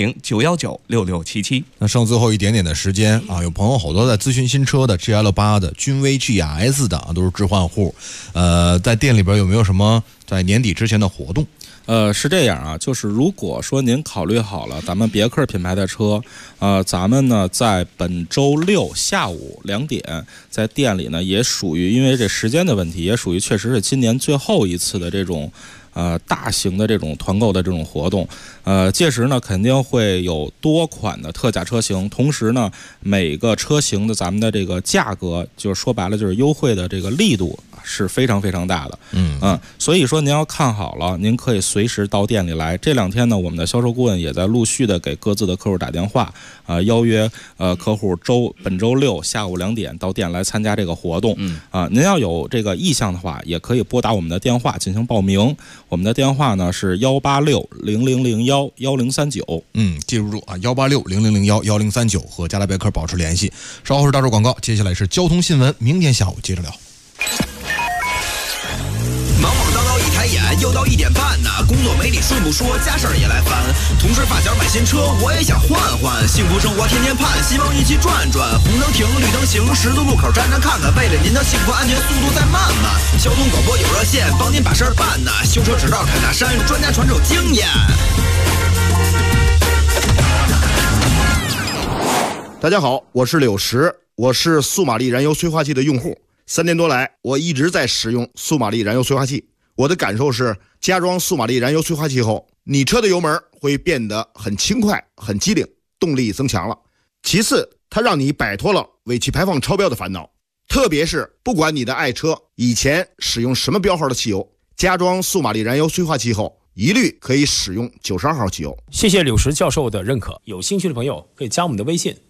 [SPEAKER 5] 400-919-6677。
[SPEAKER 7] 那剩最后一点点的时间啊，有朋友好多在咨询新车的 GL8 的、君威 GS 的都是置换户。在店里边有没有什么在年底之前的活动？
[SPEAKER 10] 是这样啊，就是如果说您考虑好了咱们别克品牌的车，咱们呢在本周6下午2点在店里呢，也属于因为这时间的问题，也属于确实是今年最后一次的这种大型的这种团购的这种活动。届时呢肯定会有多款的特价车型，同时呢每个车型的咱们的这个价格，就是说白了就是优惠的这个力度是非常非常大的。所以说您要看好了，您可以随时到店里来。这2天呢，我们的销售顾问也在陆续的给各自的客户打电话，邀约客户本周6下午2点到店来参加这个活动。您要有这个意向的话，也可以拨打我们的电话进行报名。我们的电话呢是186-0001-1039。
[SPEAKER 7] 记住啊，186-0001-1039和加拉别克保持联系。稍后是大众广告，接下来是交通新闻，明天下午接着聊。
[SPEAKER 1] 忙忙叨叨一抬眼，又到1点半呢，工作没理顺不说，家事儿也来烦。同事发小买新车，我也想换换，幸福生活天天盼，希望一起转转。红灯停，绿灯行，十字路口站站看看，为了您的幸福安全，速度再慢慢。交通广播有热线，帮您把事儿办呢。修车指导侃大山，专家传授经验。
[SPEAKER 15] 大家好，我是柳石，我是速马力燃油催化器的用户。3年多来，我一直在使用速马力燃油催化器。我的感受是，加装速马力燃油催化器后，你车的油门会变得很轻快、很机灵，动力增强了。其次，它让你摆脱了尾气排放超标的烦恼。特别是不管你的爱车以前使用什么标号的汽油，加装速马力燃油催化器后，一律可以使用92号汽油。
[SPEAKER 8] 谢谢柳石教授的认可。有兴趣的朋友可以加我们的微信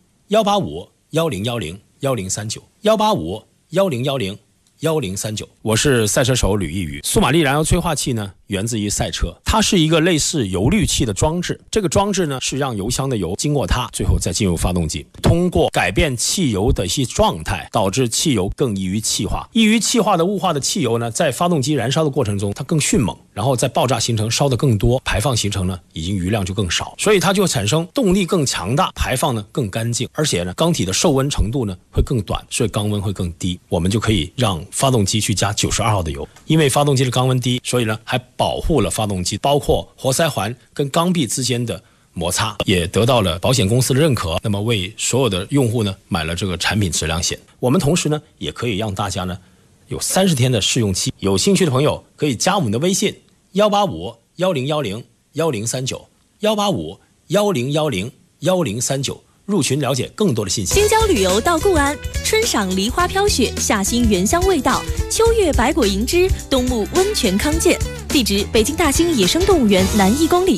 [SPEAKER 8] 185-1010-1039，185-1010-1039。我是赛车手吕一宇。速马力燃油催化器呢，源自于赛车，它是一个类似油滤器的装置。这个装置呢，是让油箱的油经过它，最后再进入发动机，通过改变汽油的一些状态，导致汽油更易于气化。易于气化的雾化的汽油呢，在发动机燃烧的过程中，它更迅猛，然后在爆炸形成烧得更多，排放形成呢，已经余量就更少，所以它就产生动力更强大，排放呢更干净，而且呢，缸体的受温程度呢会更短，所以缸温会更低。我们就可以让发动机去加92号的油，因为发动机的缸温低，所以呢还保护了发动机，包括活塞环跟缸壁之间的摩擦，也得到了保险公司的认可。那么为所有的用户呢买了这个产品质量险。我们同时呢也可以让大家呢有30天的试用期。有兴趣的朋友可以加我们的微信185-1010-1039，185-1010-1039，入群了解更多的信息。
[SPEAKER 11] 京郊旅游到固安，春赏梨花飘雪，夏兴原香味道，秋月百果迎之，冬沐温泉康健。地址：北京大兴野生动物园南1公里。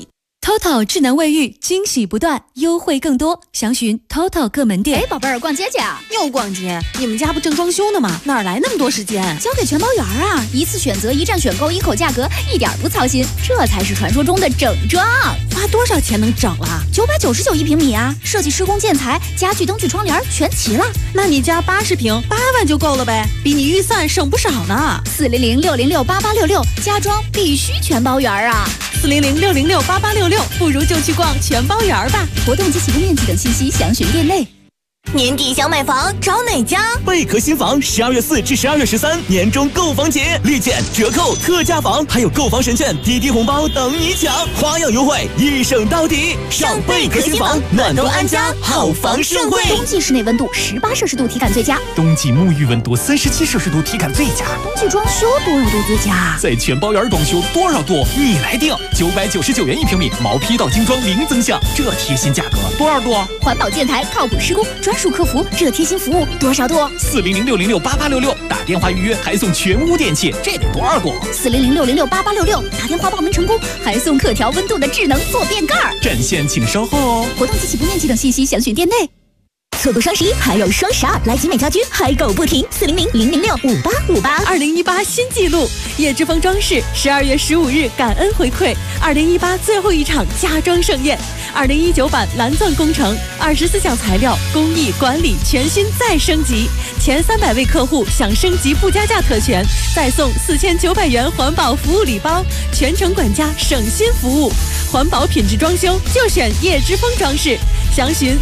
[SPEAKER 11] TOTO 智能卫浴惊喜不断，优惠更多，详询 TOTO 各门店。
[SPEAKER 12] 哎，宝贝儿，逛街去啊？
[SPEAKER 9] 又逛街？你们家不正装修呢吗？哪来那么多时间？
[SPEAKER 12] 交给全包园啊！一次选择，一站选购，一口价格，一点不操心，这才是传说中的整装。
[SPEAKER 9] 花多少钱能整了
[SPEAKER 12] ？999一平米啊！设计、施工、建材、家具、灯具、窗帘全齐了。
[SPEAKER 9] 那你家80平，8万就够了呗，比你预算省不少呢。
[SPEAKER 12] 400-606-8866，家装必须全包园啊
[SPEAKER 11] ！400-606-8866，不如就去逛全包园吧。
[SPEAKER 12] 活动及起步面积等信息详询店内。
[SPEAKER 13] 年底想买房，找哪家？
[SPEAKER 23] 贝壳新房12月4至12月13年终购房节，立减、折扣、特价房，还有购房神券、滴滴红包等你抢，花样优惠，一省到底。上贝壳新房，暖冬安家，好房盛会。
[SPEAKER 12] 冬季室内温度18摄氏度体感最佳，
[SPEAKER 14] 冬季沐浴温度37摄氏度体感最佳。
[SPEAKER 12] 冬季装修多少度最佳？
[SPEAKER 14] 在全包园装修多少度你来定，999元一平米，毛坯到精装零增项，这贴心价格多少度？
[SPEAKER 12] 环保建材，靠谱施工，专属客服，这贴心服务多少度
[SPEAKER 14] ？400-606-8866，打电话预约还送全屋电器，这得多少度
[SPEAKER 12] ？400-606-8866，打电话报名成功还送可调温度的智能坐便盖。
[SPEAKER 14] 占线请稍后哦。
[SPEAKER 12] 活动及起步面积等信息详询店内。错过双11还有双12，来集美家居嗨购不停，400-006-5858。
[SPEAKER 11] 2018新纪录，叶之峰装饰12月15日感恩回馈2018最后一场家装盛宴，2019版蓝钻工程24项材料工艺管理全新再升级，前300位客户享升级不加价特权，再送4900元环保服务礼包，全程管家省心服务，环保品质装修就选叶之峰装饰，详询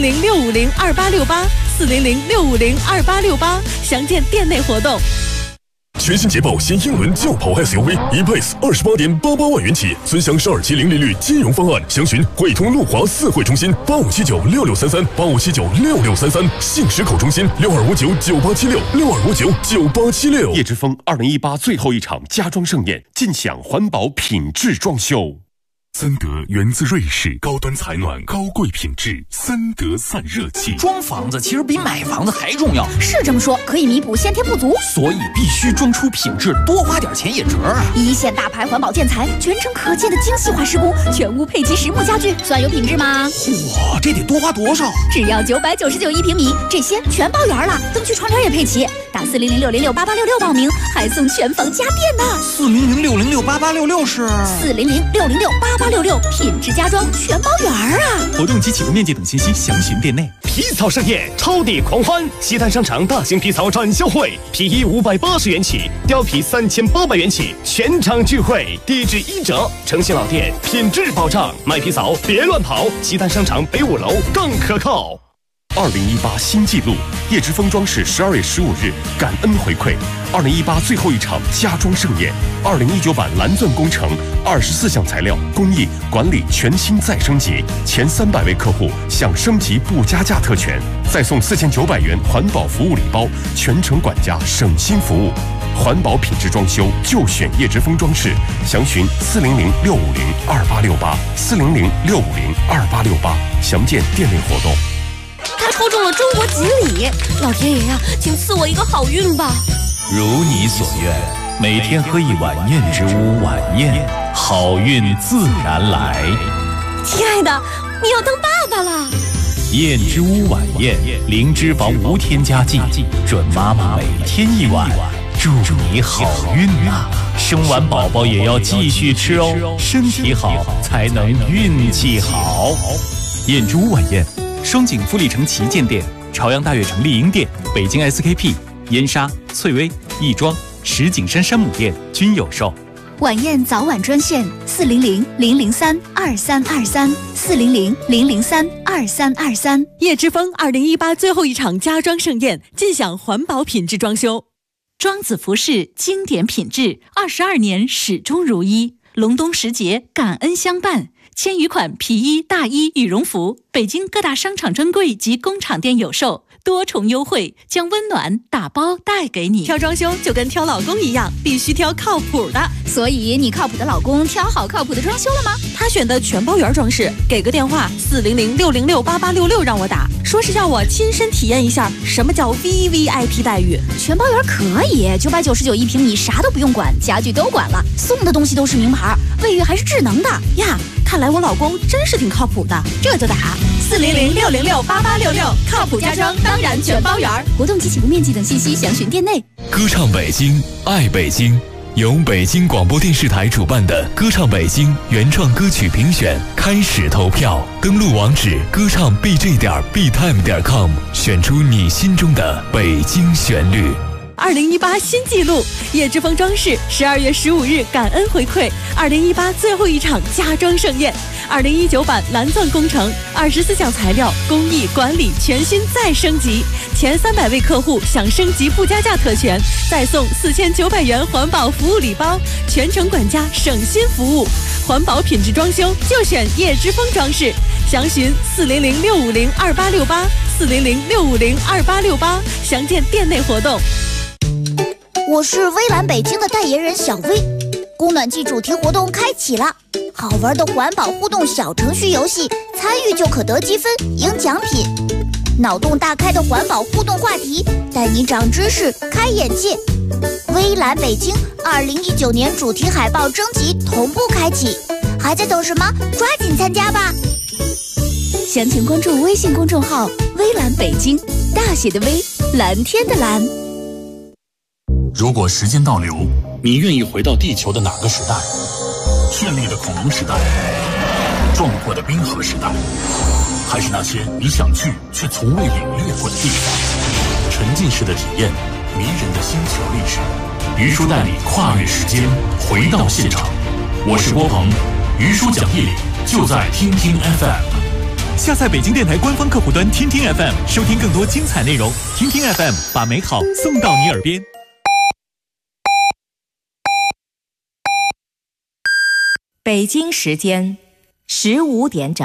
[SPEAKER 11] 400-650-2868，400-650-2868，详见店内活动。
[SPEAKER 2] 全新捷豹新英伦轿跑 SUV E-Pace 28.88万元起，尊享12期零利率金融方案，详询汇通路华4会中心85796633，85796633，信实口中心62599876，62599876。叶之峰2018最后一场家装盛宴，尽享环保品质装修。森德源自瑞士，高端采暖，高贵品质，森德散热器。
[SPEAKER 3] 装房子其实比买房子还重要，
[SPEAKER 12] 是这么说，可以弥补先天不足，
[SPEAKER 3] 所以必须装出品质，多花点钱也值啊！
[SPEAKER 12] 一线大牌环保建材，全程可见的精细化施工，全屋配齐实木家具，算有品质吗？
[SPEAKER 3] 哇，这得多花多少？
[SPEAKER 12] 只要999一平米，这些全包圆了，灯具窗帘也配齐。打400-606-8866报名，还送全房家电呢。
[SPEAKER 3] 400-606-8866是
[SPEAKER 12] 400-606-8866，品质家装全包圆啊！
[SPEAKER 14] 活动及起步面积等信息详询店内。
[SPEAKER 2] 皮草盛宴，超抵狂欢！西单商场大型皮草展销会，皮衣580元起，貂皮3800元起，全场聚会，低至1折。诚信老店，品质保障，买皮草别乱跑，西单商场北5楼更可靠。2018新纪录，叶之峰装饰12月15日感恩回馈2018最后一场家装盛宴，2019版蓝钻工程24项材料工艺管理全新再升级，前300位客户享升级不加价特权，再送4900元环保服务礼包，全程管家省心服务，环保品质装修就选叶之峰装饰，详询400-650-2868，400-650-2868，详见店内活动。
[SPEAKER 9] 他抽中了中国锦鲤，老天爷呀，请赐我一个好运吧！
[SPEAKER 14] 如你所愿，每天喝一碗燕之屋晚宴，好运自然来。
[SPEAKER 9] 亲爱的，你要当爸爸了！
[SPEAKER 14] 燕之屋晚宴，零脂肪无添加剂，准妈妈每天一碗，祝你好运啊！生完宝宝也要继续吃哦，身体好才能运气好。燕之屋晚宴。双井富力城旗舰店、朝阳大悦城丽婴店、北京 SKP、燕莎、翠微、亦庄、石景山山姆店均有售。
[SPEAKER 12] 晚宴早晚专线400-003-2323，400-003-2323。
[SPEAKER 11] 叶之峰2018最后一场家装盛宴，尽享环保品质装修。
[SPEAKER 16] 庄子服饰经典品质，22年始终如一，隆冬时节感恩相伴，1000余款皮衣、大衣、羽绒服。 北京各大商场专柜及工厂店有售，多重优惠将温暖打包带给你。
[SPEAKER 11] 挑装修就跟挑老公一样，必须挑靠谱的。
[SPEAKER 12] 所以你靠谱的老公挑好靠谱的装修了吗？
[SPEAKER 11] 他选的全包圆装饰，给个电话400-606-8866让我打，说是要我亲身体验一下什么叫 VVIP 待遇。
[SPEAKER 12] 全包圆可以，999一平米，啥都不用管，家具都管了，送的东西都是名牌，卫浴还是智能的
[SPEAKER 11] 呀。看来我老公真是挺靠谱的，这就打400-606-8866，靠谱家装当然全包圆。
[SPEAKER 12] 活动及起步面积等信息详询店内。
[SPEAKER 21] 歌唱北京，爱北京，由北京广播电视台主办的歌唱北京原创歌曲评选开始投票，登录网址歌唱 bj.btime.com， 选出你心中的北京旋律。
[SPEAKER 11] 2018新纪录，叶之峰装饰12月15日感恩回馈2018最后一场家装盛宴，2019版蓝钻工程24项材料工艺管理全新再升级，前300位客户享升级附加价特权，再送4900元环保服务礼包，全程管家省心服务，环保品质装修就选叶之峰装饰，详询400-650-2868，400-650-2868，详见店内活动。
[SPEAKER 12] 我是微蓝北京的代言人小薇，供暖季主题活动开启了，好玩的环保互动小程序游戏，参与就可得积分赢奖品，脑洞大开的环保互动话题，带你长知识开眼界。微蓝北京2019年主题海报征集同步开启，还在等什么？抓紧参加吧！详情关注微信公众号微蓝北京，大写的微，蓝天的蓝。
[SPEAKER 23] 如果时间倒流，你愿意回到地球的哪个时代？绚丽的恐龙时代，壮阔的冰河时代，还是那些你想去却从未领略过的地方？沉浸式的体验，迷人的星球历史。于叔带你跨越时间，回到现场。我是郭鹏，于叔讲义理就在听听 FM。
[SPEAKER 14] 下载北京电台官方客户端听听 FM， 收听更多精彩内容。听听 FM， 把美好送到你耳边。
[SPEAKER 17] 北京时间15点整。